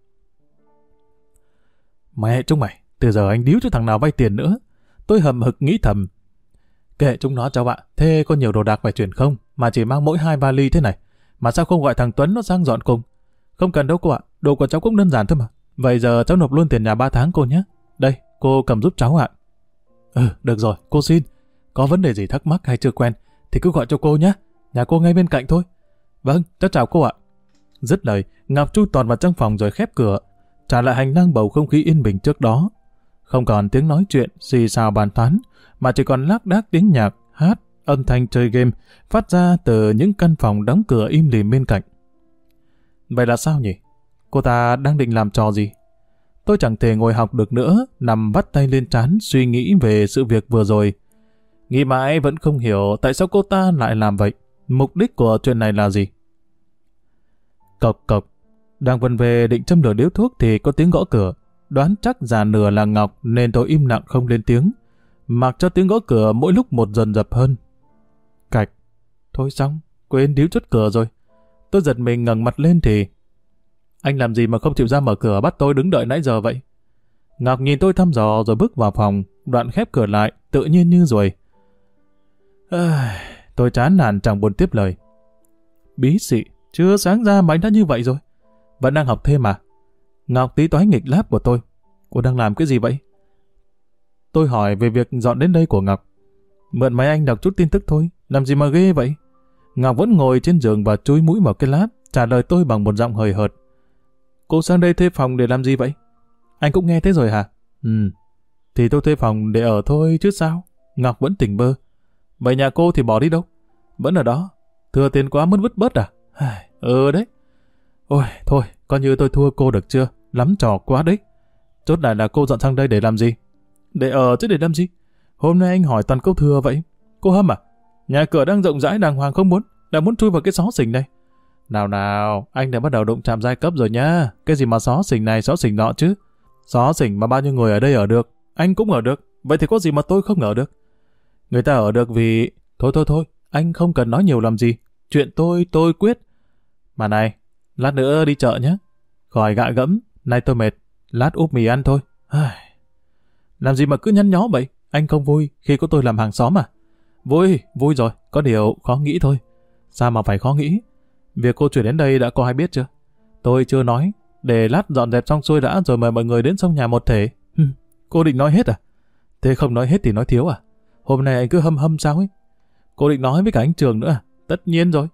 Mẹ chúng mày, từ giờ anh điếu cho thằng nào vay tiền nữa. Tôi hậm hực nghĩ thầm. Kệ chúng nó cháu ạ, thế có nhiều đồ đạc phải chuyển không? Mà chỉ mang mỗi 2 vali thế này. Mà sao không gọi thằng Tuấn nó sang dọn cùng? Không cần đâu cô ạ, đồ của cháu cũng đơn giản thôi mà. Vậy giờ cháu nộp luôn tiền nhà 3 tháng cô nhé. Đây, cô cầm giúp cháu ạ. Được rồi, cô xin. Có vấn đề gì thắc mắc hay chưa quen thì cứ gọi cho cô nhé. Nhà cô ngay bên cạnh thôi. Vâng, cháu chào cô ạ. Dứt lời, Ngọc chui tọt vào trong phòng rồi khép cửa, trả lại hành lang bầu không khí yên bình trước đó. Không còn tiếng nói chuyện, xì xào bàn tán, mà chỉ còn lác đác tiếng nhạc, hát, âm thanh chơi game phát ra từ những căn phòng đóng cửa im lìm bên cạnh. Vậy là sao nhỉ? Cô ta đang định làm trò gì? Tôi chẳng thể ngồi học được nữa, nằm vắt tay lên trán suy nghĩ về sự việc vừa rồi. Nghĩ mãi vẫn không hiểu tại sao cô ta lại làm vậy. Mục đích của chuyện này là gì? Cộc cộc. Đang vần về định châm lửa điếu thuốc thì có tiếng gõ cửa. Đoán chắc già nửa là Ngọc nên tôi im lặng không lên tiếng. Mặc cho tiếng gõ cửa mỗi lúc một dần dập hơn. Cạch. Thôi xong, quên điếu chốt cửa rồi. Tôi giật mình ngẩng mặt lên thì... Anh làm gì mà không chịu ra mở cửa bắt tôi đứng đợi nãy giờ vậy? Ngọc nhìn tôi thăm dò rồi bước vào phòng, đoạn khép cửa lại, tự nhiên như ruồi. Tôi chán nản chẳng buồn tiếp lời. Bí xị, chưa sáng ra mà anh đã như vậy rồi. Vẫn đang học thêm mà. Ngọc tí toái nghịch láp của tôi. Cô đang làm cái gì vậy? Tôi hỏi về việc dọn đến đây của Ngọc. Mượn máy anh đọc chút tin tức thôi, làm gì mà ghê vậy? Ngọc vẫn ngồi trên giường và chúi mũi vào cái láp, trả lời tôi bằng một giọng hời hợt. Cô sang đây thuê phòng để làm gì vậy? Anh cũng nghe thế rồi hả? Thì tôi thuê phòng để ở thôi chứ sao? Ngọc vẫn tỉnh bơ. Vậy nhà cô thì bỏ đi đâu? Vẫn ở đó. Thừa tiền quá mất vứt bớt à? Đấy. Ôi, thôi, coi như tôi thua cô được chưa? Lắm trò quá đấy. Chốt lại là cô dọn sang đây để làm gì? Để ở chứ để làm gì? Hôm nay anh hỏi toàn câu thừa vậy. Cô hâm à? Nhà cửa đang rộng rãi đàng hoàng không muốn, đã muốn chui vào cái xó xỉnh này. Nào, anh đã bắt đầu đụng chạm giai cấp rồi nhá. Cái gì mà xó xỉnh này, xó xỉnh nọ chứ? Xó xỉnh mà bao nhiêu người ở đây ở được, anh cũng ở được. Vậy thì có gì mà tôi không ở được? Người ta ở được vì... Thôi, anh không cần nói nhiều làm gì. Chuyện tôi quyết. Mà này, lát nữa đi chợ nhé. Khỏi gạ gẫm, nay tôi mệt. Lát úp mì ăn thôi. Làm gì mà cứ nhăn nhó vậy? Anh không vui khi có tôi làm hàng xóm à? Vui rồi, có điều khó nghĩ thôi. Sao mà phải khó nghĩ? Việc cô chuyển đến đây đã có ai biết chưa? Tôi chưa nói, để lát dọn dẹp xong xuôi đã rồi mời mọi người đến sông nhà một thể. Cô định nói hết à? Thế không nói hết thì nói thiếu à? Hôm nay anh cứ hâm sao ấy? Cô định nói với cả anh Trường nữa à? Tất nhiên rồi.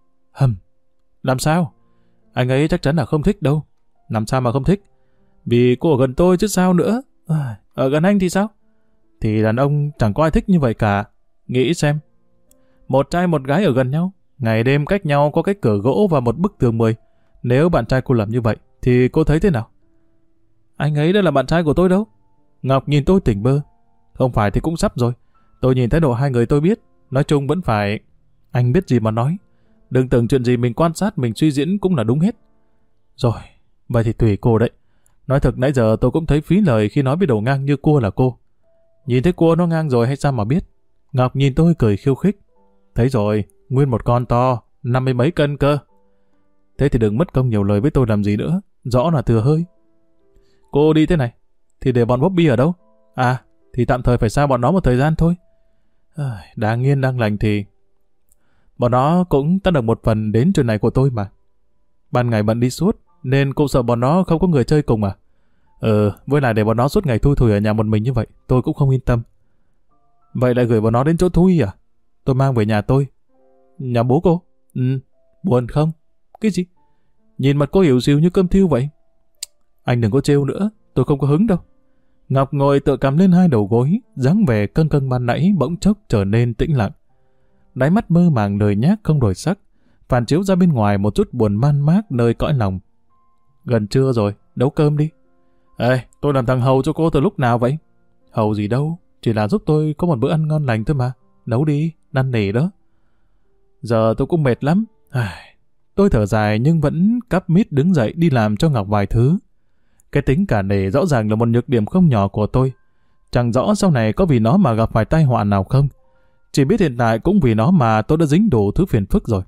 Làm sao? Anh ấy chắc chắn là không thích đâu. Làm sao mà không thích? Vì cô ở gần tôi chứ sao nữa. Ở gần anh thì sao? Thì đàn ông chẳng có ai thích như vậy cả. Nghĩ xem. Một trai một gái ở gần nhau, ngày đêm cách nhau có cái cửa gỗ và một bức tường 10. Nếu bạn trai cô làm như vậy, thì cô thấy thế nào? Anh ấy đã là bạn trai của tôi đâu. Ngọc nhìn tôi tỉnh bơ. Không phải thì cũng sắp rồi. Tôi nhìn thái độ hai người tôi biết. Nói chung vẫn phải... Anh biết gì mà nói. Đừng tưởng chuyện gì mình quan sát mình suy diễn cũng là đúng hết. Rồi, vậy thì tùy cô đấy. Nói thật nãy giờ tôi cũng thấy phí lời khi nói với đồ ngang như cô là cô. Nhìn thấy cô nó ngang rồi hay sao mà biết? Ngọc nhìn tôi cười khiêu khích. Thấy rồi, nguyên một con to, 50 mấy cân cơ. Thế thì đừng mất công nhiều lời với tôi làm gì nữa. Rõ là thừa hơi. Cô đi thế này, thì để bọn Bobby ở đâu? Thì tạm thời phải xa bọn nó một thời gian thôi. Đáng yên đang lành thì... Bọn nó cũng tác động một phần đến chuyện này của tôi mà. Ban ngày bận đi suốt, nên cô sợ bọn nó không có người chơi cùng à? Với lại để bọn nó suốt ngày thui thủi ở nhà một mình như vậy, tôi cũng không yên tâm. Vậy lại gửi bọn nó đến chỗ Thui à? Tôi mang về nhà tôi. Nhà bố cô? Buồn không? Cái gì? Nhìn mặt cô hiểu xìu như cơm thiêu vậy. Anh đừng có trêu nữa, tôi không có hứng đâu. Ngọc ngồi tựa cằm lên hai đầu gối, dáng vẻ cân cân ban nãy bỗng chốc trở nên tĩnh lặng. Đáy mắt mơ màng lười nhác không đổi sắc, phản chiếu ra bên ngoài một chút buồn man mác nơi cõi lòng. Gần trưa rồi, nấu cơm đi. Tôi làm thằng hầu cho cô từ lúc nào vậy? Hầu gì đâu, chỉ là giúp tôi có một bữa ăn ngon lành thôi mà. Nấu đi, năn nỉ đó. Giờ tôi cũng mệt lắm. Tôi thở dài nhưng vẫn cắp mít đứng dậy đi làm cho Ngọc vài thứ. Cái tính cả nể rõ ràng là một nhược điểm không nhỏ của tôi. Chẳng rõ sau này có vì nó mà gặp phải tai họa nào không. Chỉ biết hiện tại cũng vì nó mà tôi đã dính đủ thứ phiền phức rồi.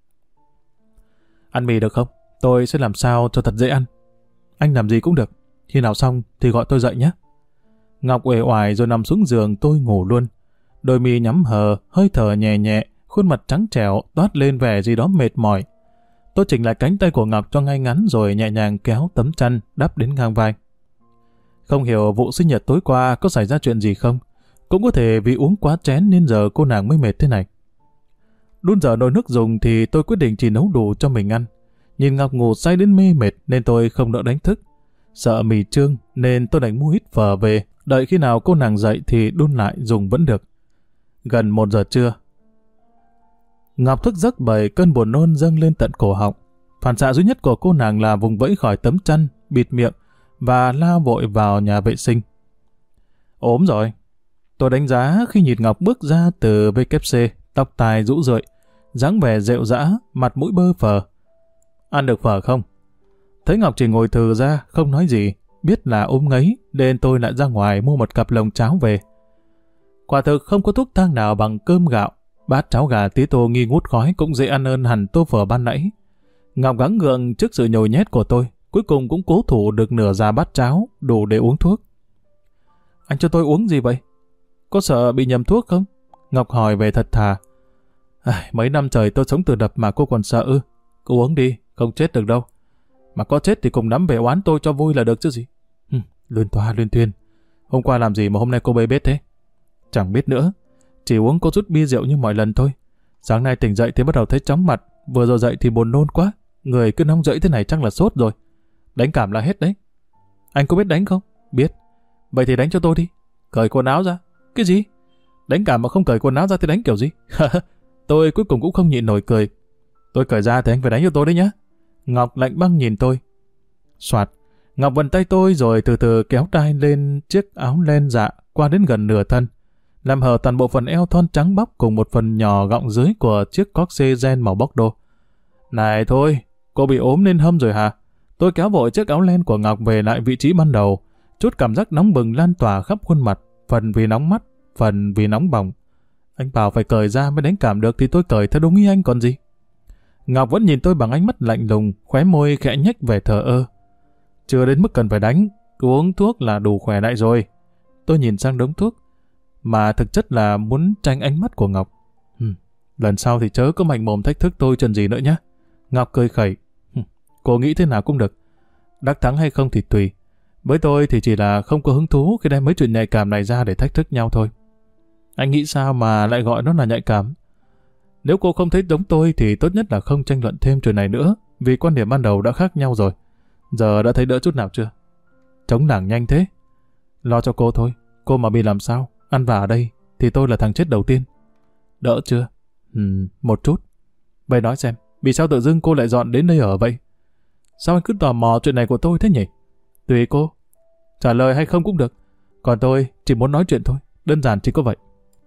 Ăn mì được không? Tôi sẽ làm sao cho thật dễ ăn. Anh làm gì cũng được. Khi nào xong thì gọi tôi dậy nhé. Ngọc uể oải rồi nằm xuống giường, tôi ngủ luôn. Đôi mi nhắm hờ, hơi thở nhẹ nhẹ, khuôn mặt trắng trẻo toát lên vẻ gì đó mệt mỏi. Tôi chỉnh lại cánh tay của Ngọc cho ngay ngắn rồi nhẹ nhàng kéo tấm chăn đắp đến ngang vai. Không hiểu vụ sinh nhật tối qua có xảy ra chuyện gì không. Cũng có thể vì uống quá chén nên giờ cô nàng mới mệt thế này. Đun dở nồi nước dùng thì tôi quyết định chỉ nấu đủ cho mình ăn. Nhìn Ngọc ngủ say đến mê mệt nên tôi không đỡ đánh thức. Sợ mì trương nên tôi đành mua ít phở về, đợi khi nào cô nàng dậy thì đun lại dùng vẫn được. Gần 1 giờ trưa. Ngọc thức giấc bởi cơn buồn nôn dâng lên tận cổ họng. Phản xạ duy nhất của cô nàng là vùng vẫy khỏi tấm chăn, bịt miệng và lao vội vào nhà vệ sinh. Ốm rồi. Tôi đánh giá khi nhìn Ngọc bước ra từ WC, tóc tai rũ rượi, dáng vẻ rệu rã, mặt mũi bơ phờ. Ăn được phở không? Thấy Ngọc chỉ ngồi thừ ra, không nói gì, biết là ốm ngấy, nên tôi lại ra ngoài mua một cặp lồng cháo về. Quả thực không có thuốc thang nào bằng cơm gạo, bát cháo gà tía tô nghi ngút khói cũng dễ ăn hơn hẳn tô phở ban nãy. Ngọc gắng gượng trước sự nhồi nhét của tôi, cuối cùng cũng cố thủ được nửa già bát cháo, đủ để uống thuốc. Anh cho tôi uống gì vậy? Có sợ bị nhầm thuốc không? Ngọc hỏi về thật thà. Mấy năm trời tôi sống từ đập mà cô còn sợ ư? Cô uống đi, không chết được đâu. Mà có chết thì cùng nắm về oán tôi cho vui là được chứ gì. Luyên toa luyên thuyên. Hôm qua làm gì mà hôm nay cô bê bết thế? Chẳng biết nữa. Chỉ uống có chút bia rượu như mọi lần thôi. Sáng nay tỉnh dậy thì bắt đầu thấy chóng mặt. Vừa rồi dậy thì buồn nôn quá. Người cứ nóng rẫy thế này chắc là sốt rồi. Đánh cảm là hết đấy. Anh có biết đánh không? Biết. Vậy thì đánh cho tôi đi. Cởi quần áo ra. Cái gì? Đánh cảm mà không cởi quần áo ra thì đánh kiểu gì? Tôi cuối cùng cũng không nhịn nổi cười. Tôi cởi ra thì anh phải đánh cho tôi đấy nhá. Ngọc lạnh băng nhìn tôi. Soạt. Ngọc vần tay tôi rồi từ từ kéo tay lên chiếc áo len dạ qua đến gần nửa thân, làm hở toàn bộ phần eo thon trắng bóc cùng một phần nhỏ gọng dưới của chiếc corset gen màu bóc đô. Này thôi, cô bị ốm nên hâm rồi hả? Tôi kéo vội chiếc áo len của Ngọc về lại vị trí ban đầu, chút cảm giác nóng bừng lan tỏa khắp khuôn mặt, phần vì nóng mắt, phần vì nóng bỏng. Anh bảo phải cởi ra mới đánh cảm được thì tôi cởi theo đúng ý anh còn gì. Ngọc vẫn nhìn tôi bằng ánh mắt lạnh lùng, khóe môi khẽ nhếch vẻ thờ ơ. Chưa đến mức cần phải đánh, cứ uống thuốc là đủ khỏe lại rồi. Tôi nhìn sang đống thuốc, mà thực chất là muốn tránh ánh mắt của Ngọc. Lần sau thì chớ có mạnh mồm thách thức tôi chuyện gì nữa nhé. Ngọc cười khẩy. Cô nghĩ thế nào cũng được. Đắc thắng hay không thì tùy. Với tôi thì chỉ là không có hứng thú khi đem mấy chuyện nhạy cảm này ra để thách thức nhau thôi. Anh nghĩ sao mà lại gọi nó là nhạy cảm? Nếu cô không thấy giống tôi thì tốt nhất là không tranh luận thêm chuyện này nữa, vì quan điểm ban đầu đã khác nhau rồi. Giờ đã thấy đỡ chút nào chưa? Chống lảng nhanh thế. Lo cho cô thôi. Cô mà bị làm sao, ăn vạ ở đây, thì tôi là thằng chết đầu tiên. Đỡ chưa? Một chút. Vậy nói xem, vì sao tự dưng cô lại dọn đến đây ở vậy? Sao anh cứ tò mò chuyện này của tôi thế nhỉ? Tùy cô. Trả lời hay không cũng được. Còn tôi chỉ muốn nói chuyện thôi. Đơn giản chỉ có vậy.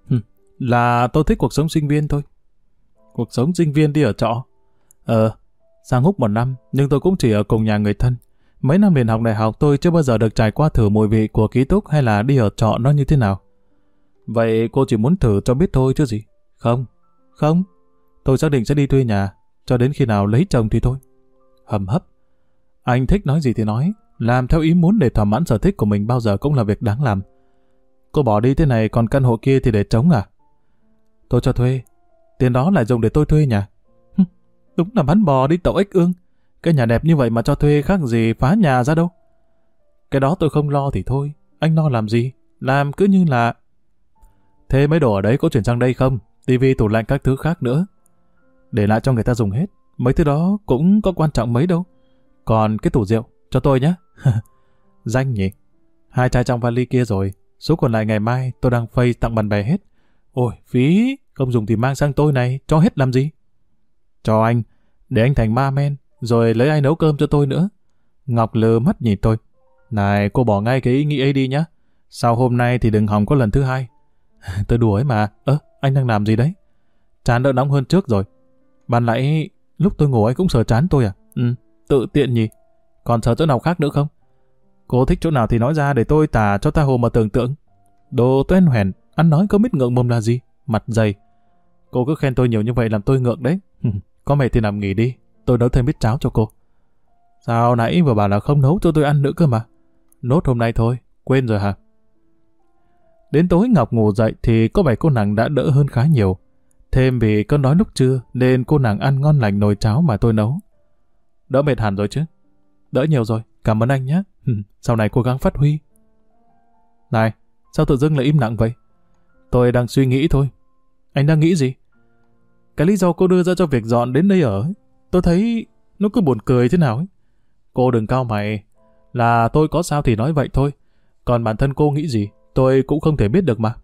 Là tôi thích cuộc sống sinh viên thôi. Cuộc sống sinh viên đi ở trọ? Sang Úc 1 năm, nhưng tôi cũng chỉ ở cùng nhà người thân. Mấy năm liền học đại học tôi chưa bao giờ được trải qua thử mùi vị của ký túc hay là đi ở trọ nó như thế nào. Vậy cô chỉ muốn thử cho biết thôi chứ gì? Không. Tôi xác định sẽ đi thuê nhà, cho đến khi nào lấy chồng thì thôi. Hầm hấp. Anh thích nói gì thì nói, làm theo ý muốn để thỏa mãn sở thích của mình bao giờ cũng là việc đáng làm. Cô bỏ đi thế này còn căn hộ kia thì để trống à? Tôi cho thuê. Tiền đó lại dùng để tôi thuê nhà. Đúng là bắn bò đi tậu ếch ương. Cái nhà đẹp như vậy mà cho thuê khác gì phá nhà ra đâu. Cái đó tôi không lo thì thôi. Anh lo làm gì? Làm cứ như là... Thế mấy đồ ở đấy có chuyển sang đây không? Tivi, tủ lạnh các thứ khác nữa. Để lại cho người ta dùng hết. Mấy thứ đó cũng có quan trọng mấy đâu. Còn cái tủ rượu, cho tôi nhé. Danh nhỉ? 2 chai trong vali kia rồi. Số còn lại ngày mai tôi đang phây tặng bạn bè hết. Ôi, phí. Không dùng thì mang sang tôi này. Cho hết làm gì? Cho anh. Để anh thành ma men. Rồi lấy ai nấu cơm cho tôi nữa. Ngọc lờ mắt nhìn tôi. Này, cô bỏ ngay cái ý nghĩ ấy đi nhá. Sau hôm nay thì đừng hòng có lần thứ hai. Tôi đùa ấy mà. Anh đang làm gì đấy? Trán đỡ nóng hơn trước rồi. Ban nãy lúc tôi ngủ anh cũng sờ trán tôi à? Tự tiện nhỉ. Còn sờ chỗ nào khác nữa không? Cô thích chỗ nào thì nói ra để tôi tả cho ta hồ mà tưởng tượng. Đồ toen hoẻn, ăn nói có biết ngượng mồm là gì? Mặt dày. Cô cứ khen tôi nhiều như vậy làm tôi ngượng đấy. Có mệt thì nằm nghỉ đi, tôi nấu thêm bít cháo cho cô. Sao nãy vừa bảo là không nấu cho tôi ăn nữa cơ mà. Nốt hôm nay thôi, quên rồi hả? Đến tối Ngọc ngủ dậy thì có vẻ cô nàng đã đỡ hơn khá nhiều. Thêm vì cơn đói lúc trưa nên cô nàng ăn ngon lành nồi cháo mà tôi nấu. Đỡ mệt hẳn rồi chứ? Đỡ nhiều rồi, cảm ơn anh nhé. Sau này cố gắng phát huy. Này, sao tự dưng lại im lặng vậy? Tôi đang suy nghĩ thôi. Anh đang nghĩ gì? Cái lý do cô đưa ra cho việc dọn đến đây ở ấy, tôi thấy nó cứ buồn cười thế nào ấy. Cô đừng cau mày, là tôi có sao thì nói vậy thôi. Còn bản thân cô nghĩ gì, tôi cũng không thể biết được mà.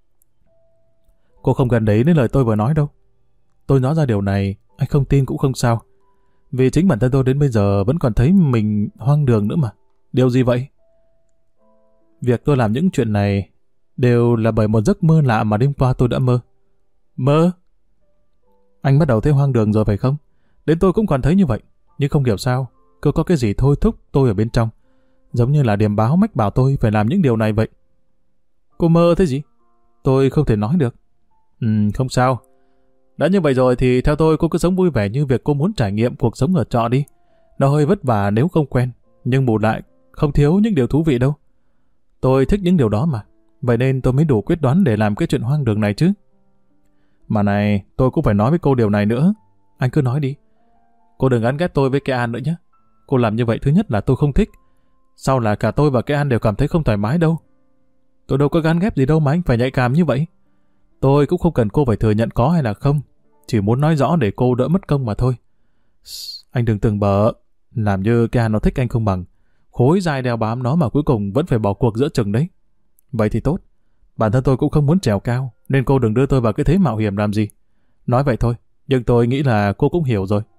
Cô không cần đấy đến lời tôi vừa nói đâu. Tôi nói ra điều này, anh không tin cũng không sao. Vì chính bản thân tôi đến bây giờ vẫn còn thấy mình hoang đường nữa mà. Điều gì vậy? Việc tôi làm những chuyện này đều là bởi một giấc mơ lạ mà đêm qua tôi đã mơ. Mơ? Anh bắt đầu thấy hoang đường rồi phải không? Đến tôi cũng còn thấy như vậy. Nhưng không hiểu sao, cứ có cái gì thôi thúc tôi ở bên trong. Giống như là điềm báo mách bảo tôi phải làm những điều này vậy. Cô mơ thế gì? Tôi không thể nói được. Không sao. Đã như vậy rồi thì theo tôi cô cứ sống vui vẻ như việc cô muốn trải nghiệm cuộc sống ở trọ đi. Nó hơi vất vả nếu không quen, nhưng bù lại không thiếu những điều thú vị đâu. Tôi thích những điều đó mà. Vậy nên tôi mới đủ quyết đoán để làm cái chuyện hoang đường này chứ. Mà này, tôi cũng phải nói với cô điều này nữa. Anh cứ nói đi. Cô đừng gắn ghép tôi với cái An nữa nhé. Cô làm như vậy thứ nhất là tôi không thích. Sau là cả tôi và cái An đều cảm thấy không thoải mái đâu. Tôi đâu có gắn ghép gì đâu mà anh phải nhạy cảm như vậy. Tôi cũng không cần cô phải thừa nhận có hay là không. Chỉ muốn nói rõ để cô đỡ mất công mà thôi. Anh đừng tưởng bở. Làm như cái An nó thích anh không bằng. Khối dai đeo bám nó mà cuối cùng vẫn phải bỏ cuộc giữa chừng đấy. Vậy thì tốt. Bản thân tôi cũng không muốn trèo cao, nên cô đừng đưa tôi vào cái thế mạo hiểm làm gì. Nói vậy thôi, nhưng tôi nghĩ là cô cũng hiểu rồi.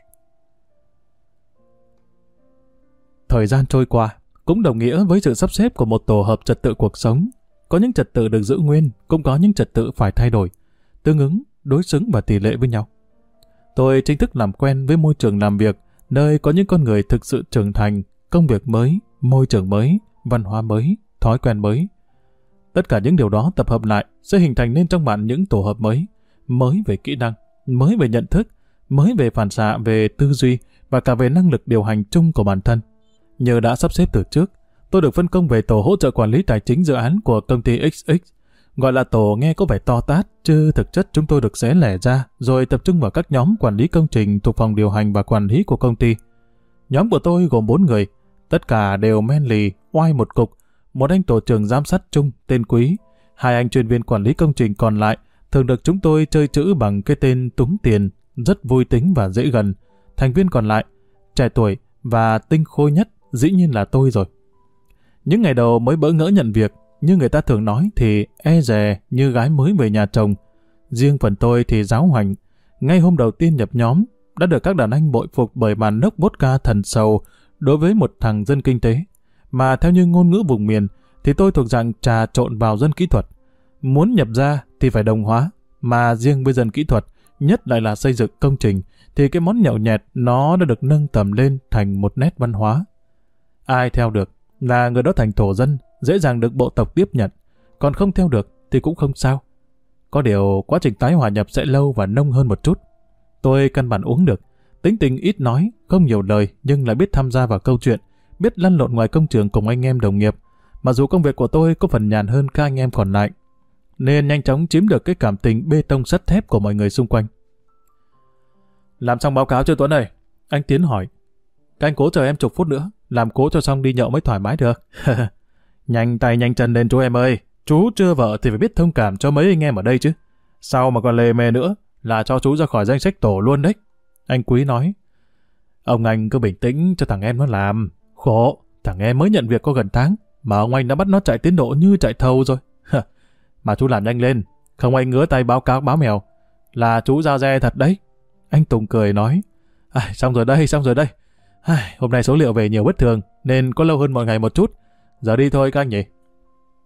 Thời gian trôi qua, cũng đồng nghĩa với sự sắp xếp của một tổ hợp trật tự cuộc sống. Có những trật tự được giữ nguyên, cũng có những trật tự phải thay đổi, tương ứng, đối xứng và tỷ lệ với nhau. Tôi chính thức làm quen với môi trường làm việc, nơi có những con người thực sự trưởng thành, công việc mới, môi trường mới, văn hóa mới, thói quen mới. Tất cả những điều đó tập hợp lại sẽ hình thành nên trong bạn những tổ hợp mới, mới về kỹ năng, mới về nhận thức, mới về phản xạ, về tư duy và cả về năng lực điều hành chung của bản thân. Nhờ đã sắp xếp từ trước, tôi được phân công về tổ hỗ trợ quản lý tài chính dự án của công ty XX. Gọi là tổ nghe có vẻ to tát, chứ thực chất chúng tôi được xé lẻ ra rồi tập trung vào các nhóm quản lý công trình thuộc phòng điều hành và quản lý của công ty. Nhóm của tôi gồm 4 người, tất cả đều men lì, oai một cục. Một anh tổ trưởng giám sát chung tên Quý, 2 anh chuyên viên quản lý công trình còn lại thường được chúng tôi chơi chữ bằng cái tên Túng Tiền, rất vui tính và dễ gần. Thành viên còn lại, trẻ tuổi và tinh khôi nhất dĩ nhiên là tôi rồi. Những ngày đầu mới bỡ ngỡ nhận việc, như người ta thường nói thì e dè như gái mới về nhà chồng. Riêng phần tôi thì giáo hoành. Ngay hôm đầu tiên nhập nhóm, đã được các đàn anh bội phục bởi màn nốc vodka thần sầu đối với một thằng dân kinh tế. Mà theo như ngôn ngữ vùng miền, thì tôi thuộc dạng trà trộn vào dân kỹ thuật. Muốn nhập ra thì phải đồng hóa, mà riêng với dân kỹ thuật, nhất lại là xây dựng công trình, thì cái món nhậu nhẹt nó đã được nâng tầm lên thành một nét văn hóa. Ai theo được là người đó thành thổ dân, dễ dàng được bộ tộc tiếp nhận, còn không theo được thì cũng không sao. Có điều quá trình tái hòa nhập sẽ lâu và nông hơn một chút. Tôi căn bản uống được, tính tình ít nói, không nhiều lời nhưng lại biết tham gia vào câu chuyện, biết lăn lộn ngoài công trường cùng anh em đồng nghiệp. Mặc dù công việc của tôi có phần nhàn hơn các anh em còn lại, nên nhanh chóng chiếm được cái cảm tình bê tông sắt thép của mọi người xung quanh. Làm xong báo cáo chưa Tuấn ơi? Anh Tiến hỏi. Các anh cố chờ em chục phút nữa, làm cố cho xong đi nhậu mới thoải mái được. Nhanh tay nhanh chân lên chú em ơi, chú chưa vợ thì phải biết thông cảm cho mấy anh em ở đây chứ. Sau mà còn lề mề nữa là cho chú ra khỏi danh sách tổ luôn đấy. Anh Quý nói. Ông anh cứ bình tĩnh cho thằng em nó làm. Khổ, thằng em mới nhận việc có gần tháng, mà ông anh đã bắt nó chạy tiến độ như chạy thầu rồi. Mà chú làm nhanh lên, không anh ngứa tay báo cáo báo mèo, là chú ra re thật đấy. Anh Tùng cười nói. Xong rồi đây. Hôm nay số liệu về nhiều bất thường, nên có lâu hơn mọi ngày một chút. Giờ đi thôi các anh nhỉ.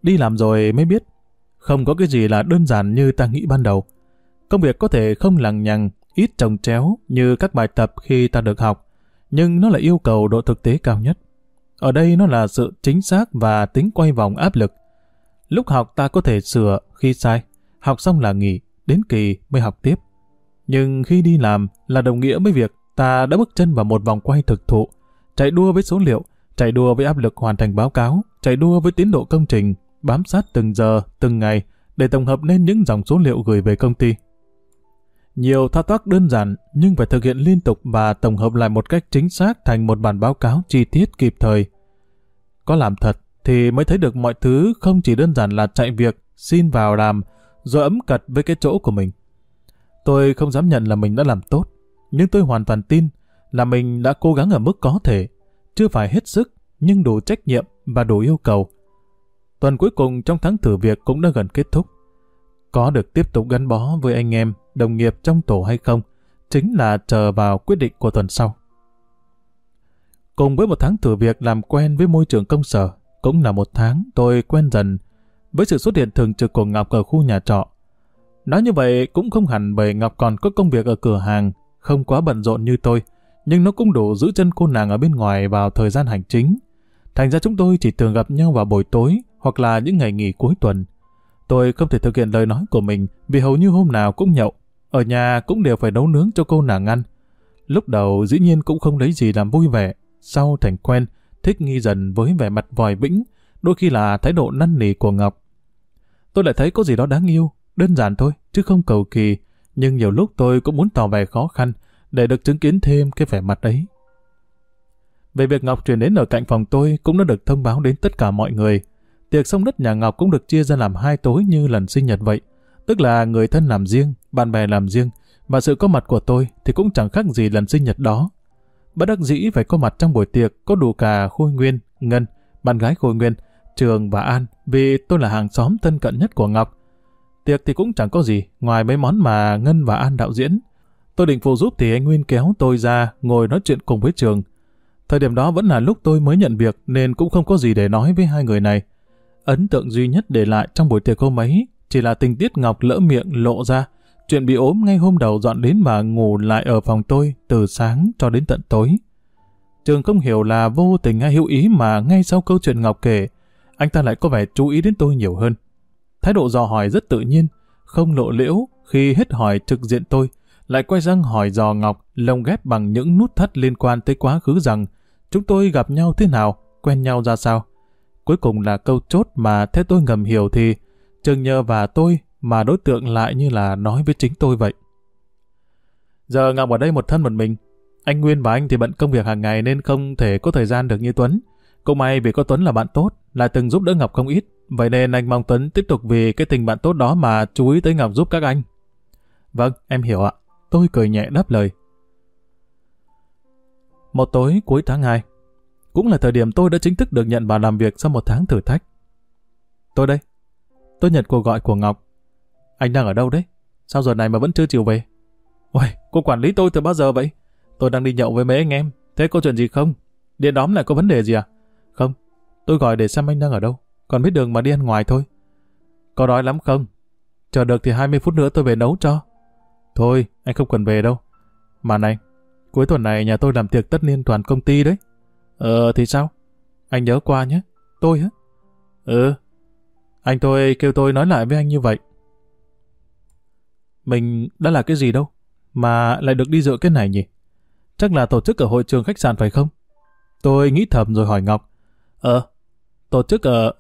đi làm rồi mới biết, không có cái gì là đơn giản như ta nghĩ ban đầu. Công việc có thể không lằng nhằng, ít chồng chéo như các bài tập khi ta được học, nhưng nó là yêu cầu độ thực tế cao nhất. Ở đây nó là sự chính xác và tính quay vòng áp lực. Lúc học ta có thể sửa khi sai, học xong là nghỉ, đến kỳ mới học tiếp. Nhưng khi đi làm là đồng nghĩa với việc ta đã bước chân vào một vòng quay thực thụ, chạy đua với số liệu, chạy đua với áp lực hoàn thành báo cáo, chạy đua với tiến độ công trình, bám sát từng giờ, từng ngày để tổng hợp nên những dòng số liệu gửi về công ty. Nhiều thao tác đơn giản nhưng phải thực hiện liên tục và tổng hợp lại một cách chính xác thành một bản báo cáo chi tiết kịp thời. Có làm thật thì mới thấy được mọi thứ không chỉ đơn giản là chạy việc, xin vào làm, rồi ấm cật với cái chỗ của mình. Tôi không dám nhận là mình đã làm tốt, nhưng tôi hoàn toàn tin là mình đã cố gắng ở mức có thể, chưa phải hết sức, nhưng đủ trách nhiệm và đủ yêu cầu. Tuần cuối cùng trong tháng thử việc cũng đã gần kết thúc. Có được tiếp tục gắn bó với anh em, đồng nghiệp trong tổ hay không, chính là chờ vào quyết định của tuần sau. Cùng với một tháng thử việc làm quen với môi trường công sở, cũng là một tháng tôi quen dần với sự xuất hiện thường trực của Ngọc ở khu nhà trọ. Nói như vậy cũng không hẳn bởi Ngọc còn có công việc ở cửa hàng, không quá bận rộn như tôi, nhưng nó cũng đủ giữ chân cô nàng ở bên ngoài vào thời gian hành chính. Thành ra chúng tôi chỉ thường gặp nhau vào buổi tối hoặc là những ngày nghỉ cuối tuần. Tôi không thể thực hiện lời nói của mình vì hầu như hôm nào cũng nhậu, ở nhà cũng đều phải nấu nướng cho cô nàng ăn. Lúc đầu dĩ nhiên cũng không lấy gì làm vui vẻ, sau thành quen, thích nghi dần với vẻ mặt vòi vĩnh, đôi khi là thái độ năn nỉ của Ngọc. Tôi lại thấy có gì đó đáng yêu, đơn giản thôi, chứ không cầu kỳ, nhưng nhiều lúc tôi cũng muốn tỏ vẻ khó khăn để được chứng kiến thêm cái vẻ mặt ấy. Về việc Ngọc chuyển đến ở cạnh phòng tôi cũng đã được thông báo đến tất cả mọi người. Tiệc xông đất nhà Ngọc cũng được chia ra làm 2 tối như lần sinh nhật vậy, tức là người thân làm riêng, bạn bè làm riêng, và sự có mặt của tôi thì cũng chẳng khác gì lần sinh nhật đó. Bất đắc dĩ phải có mặt trong buổi tiệc có đủ cả Khôi Nguyên, Ngân, bạn gái Khôi Nguyên, Trường và An, vì tôi là hàng xóm thân cận nhất của Ngọc. Tiệc thì cũng chẳng có gì ngoài mấy món mà Ngân và An đạo diễn. Tôi định phụ giúp thì anh Nguyên kéo tôi ra ngồi nói chuyện cùng với Trường. Thời điểm đó vẫn là lúc tôi mới nhận việc nên cũng không có gì để nói với hai người này. Ấn tượng duy nhất để lại trong buổi tiệc hôm ấy chỉ là tình tiết Ngọc lỡ miệng lộ ra chuyện bị ốm ngay hôm đầu dọn đến và ngủ lại ở phòng tôi từ sáng cho đến tận tối. Trường không hiểu là vô tình hay hữu ý mà ngay sau câu chuyện Ngọc kể, anh ta lại có vẻ chú ý đến tôi nhiều hơn. Thái độ dò hỏi rất tự nhiên, không lộ liễu khi hết hỏi trực diện tôi, lại quay sang hỏi dò Ngọc lồng ghép bằng những nút thắt liên quan tới quá khứ rằng chúng tôi gặp nhau thế nào, quen nhau ra sao. Cuối cùng là câu chốt mà theo tôi ngầm hiểu thì Trường nhờ và tôi mà đối tượng lại như là nói với chính tôi vậy. Giờ Ngọc ở đây một thân một mình. Anh Nguyên và anh thì bận công việc hàng ngày nên không thể có thời gian được như Tuấn. Cũng may vì có Tuấn là bạn tốt, lại từng giúp đỡ Ngọc không ít. Vậy nên anh mong Tuấn tiếp tục vì cái tình bạn tốt đó mà chú ý tới Ngọc giúp các anh. Vâng, em hiểu ạ. Tôi cười nhẹ đáp lời. Một tối cuối tháng 2, cũng là thời điểm tôi đã chính thức được nhận vào làm việc sau một tháng thử thách. Tôi đây. Tôi nhận cuộc gọi của Ngọc. Anh đang ở đâu đấy? Sao giờ này mà vẫn chưa chịu về? Ôi, cô quản lý tôi từ bao giờ vậy? Tôi đang đi nhậu với mấy anh em. Thế có chuyện gì không? Điện đóm lại có vấn đề gì à? Không, tôi gọi để xem anh đang ở đâu. Còn biết đường mà đi ăn ngoài thôi. Có đói lắm không? Chờ được thì 20 phút nữa tôi về nấu cho. Thôi, anh không cần về đâu. Mà này, cuối tuần này nhà tôi làm tiệc tất niên toàn công ty đấy. Thì sao? Anh nhớ qua nhé. Tôi á? Anh tôi kêu tôi nói lại với anh như vậy. Mình đã là cái gì đâu mà lại được đi dự cái này nhỉ? Chắc là tổ chức ở hội trường khách sạn phải không? Tôi nghĩ thầm rồi hỏi Ngọc. Tổ chức ở...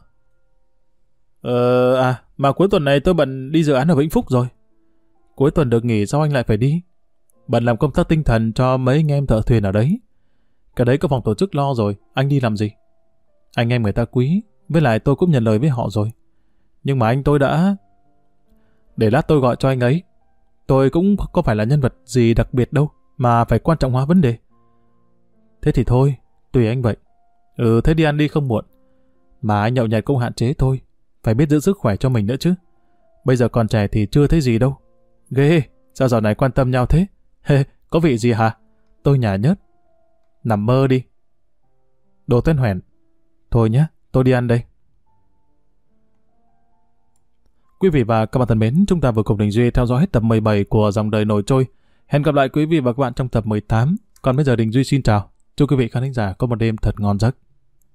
mà cuối tuần này tôi bận đi dự án ở Vĩnh Phúc rồi. Cuối tuần được nghỉ sao anh lại phải đi? Bận làm công tác tinh thần cho mấy anh em thợ thuyền ở đấy. Cái đấy có phòng tổ chức lo rồi, anh đi làm gì? Anh em người ta quý, với lại tôi cũng nhận lời với họ rồi. Nhưng mà anh tôi đã... Để lát tôi gọi cho anh ấy. Tôi cũng có phải là nhân vật gì đặc biệt đâu, mà phải quan trọng hóa vấn đề. Thế thì thôi, tùy anh vậy. Thế đi ăn đi không muộn. Mà anh nhậu nhẹt cũng hạn chế thôi, phải biết giữ sức khỏe cho mình nữa chứ. Bây giờ còn trẻ thì chưa thấy gì đâu. Ghê, sao giờ này quan tâm nhau thế? Có vị gì hả? Tôi nhả nhớt. Nằm mơ đi. Đồ tên hoẻn. Thôi nhé, tôi đi ăn đây. Quý vị và các bạn thân mến, chúng ta vừa cùng Đình Duy theo dõi hết tập 17 của Dòng đời nổi trôi. Hẹn gặp lại quý vị và các bạn trong tập 18. Còn bây giờ Đình Duy xin chào. Chúc quý vị khán thính giả có một đêm thật ngon giấc.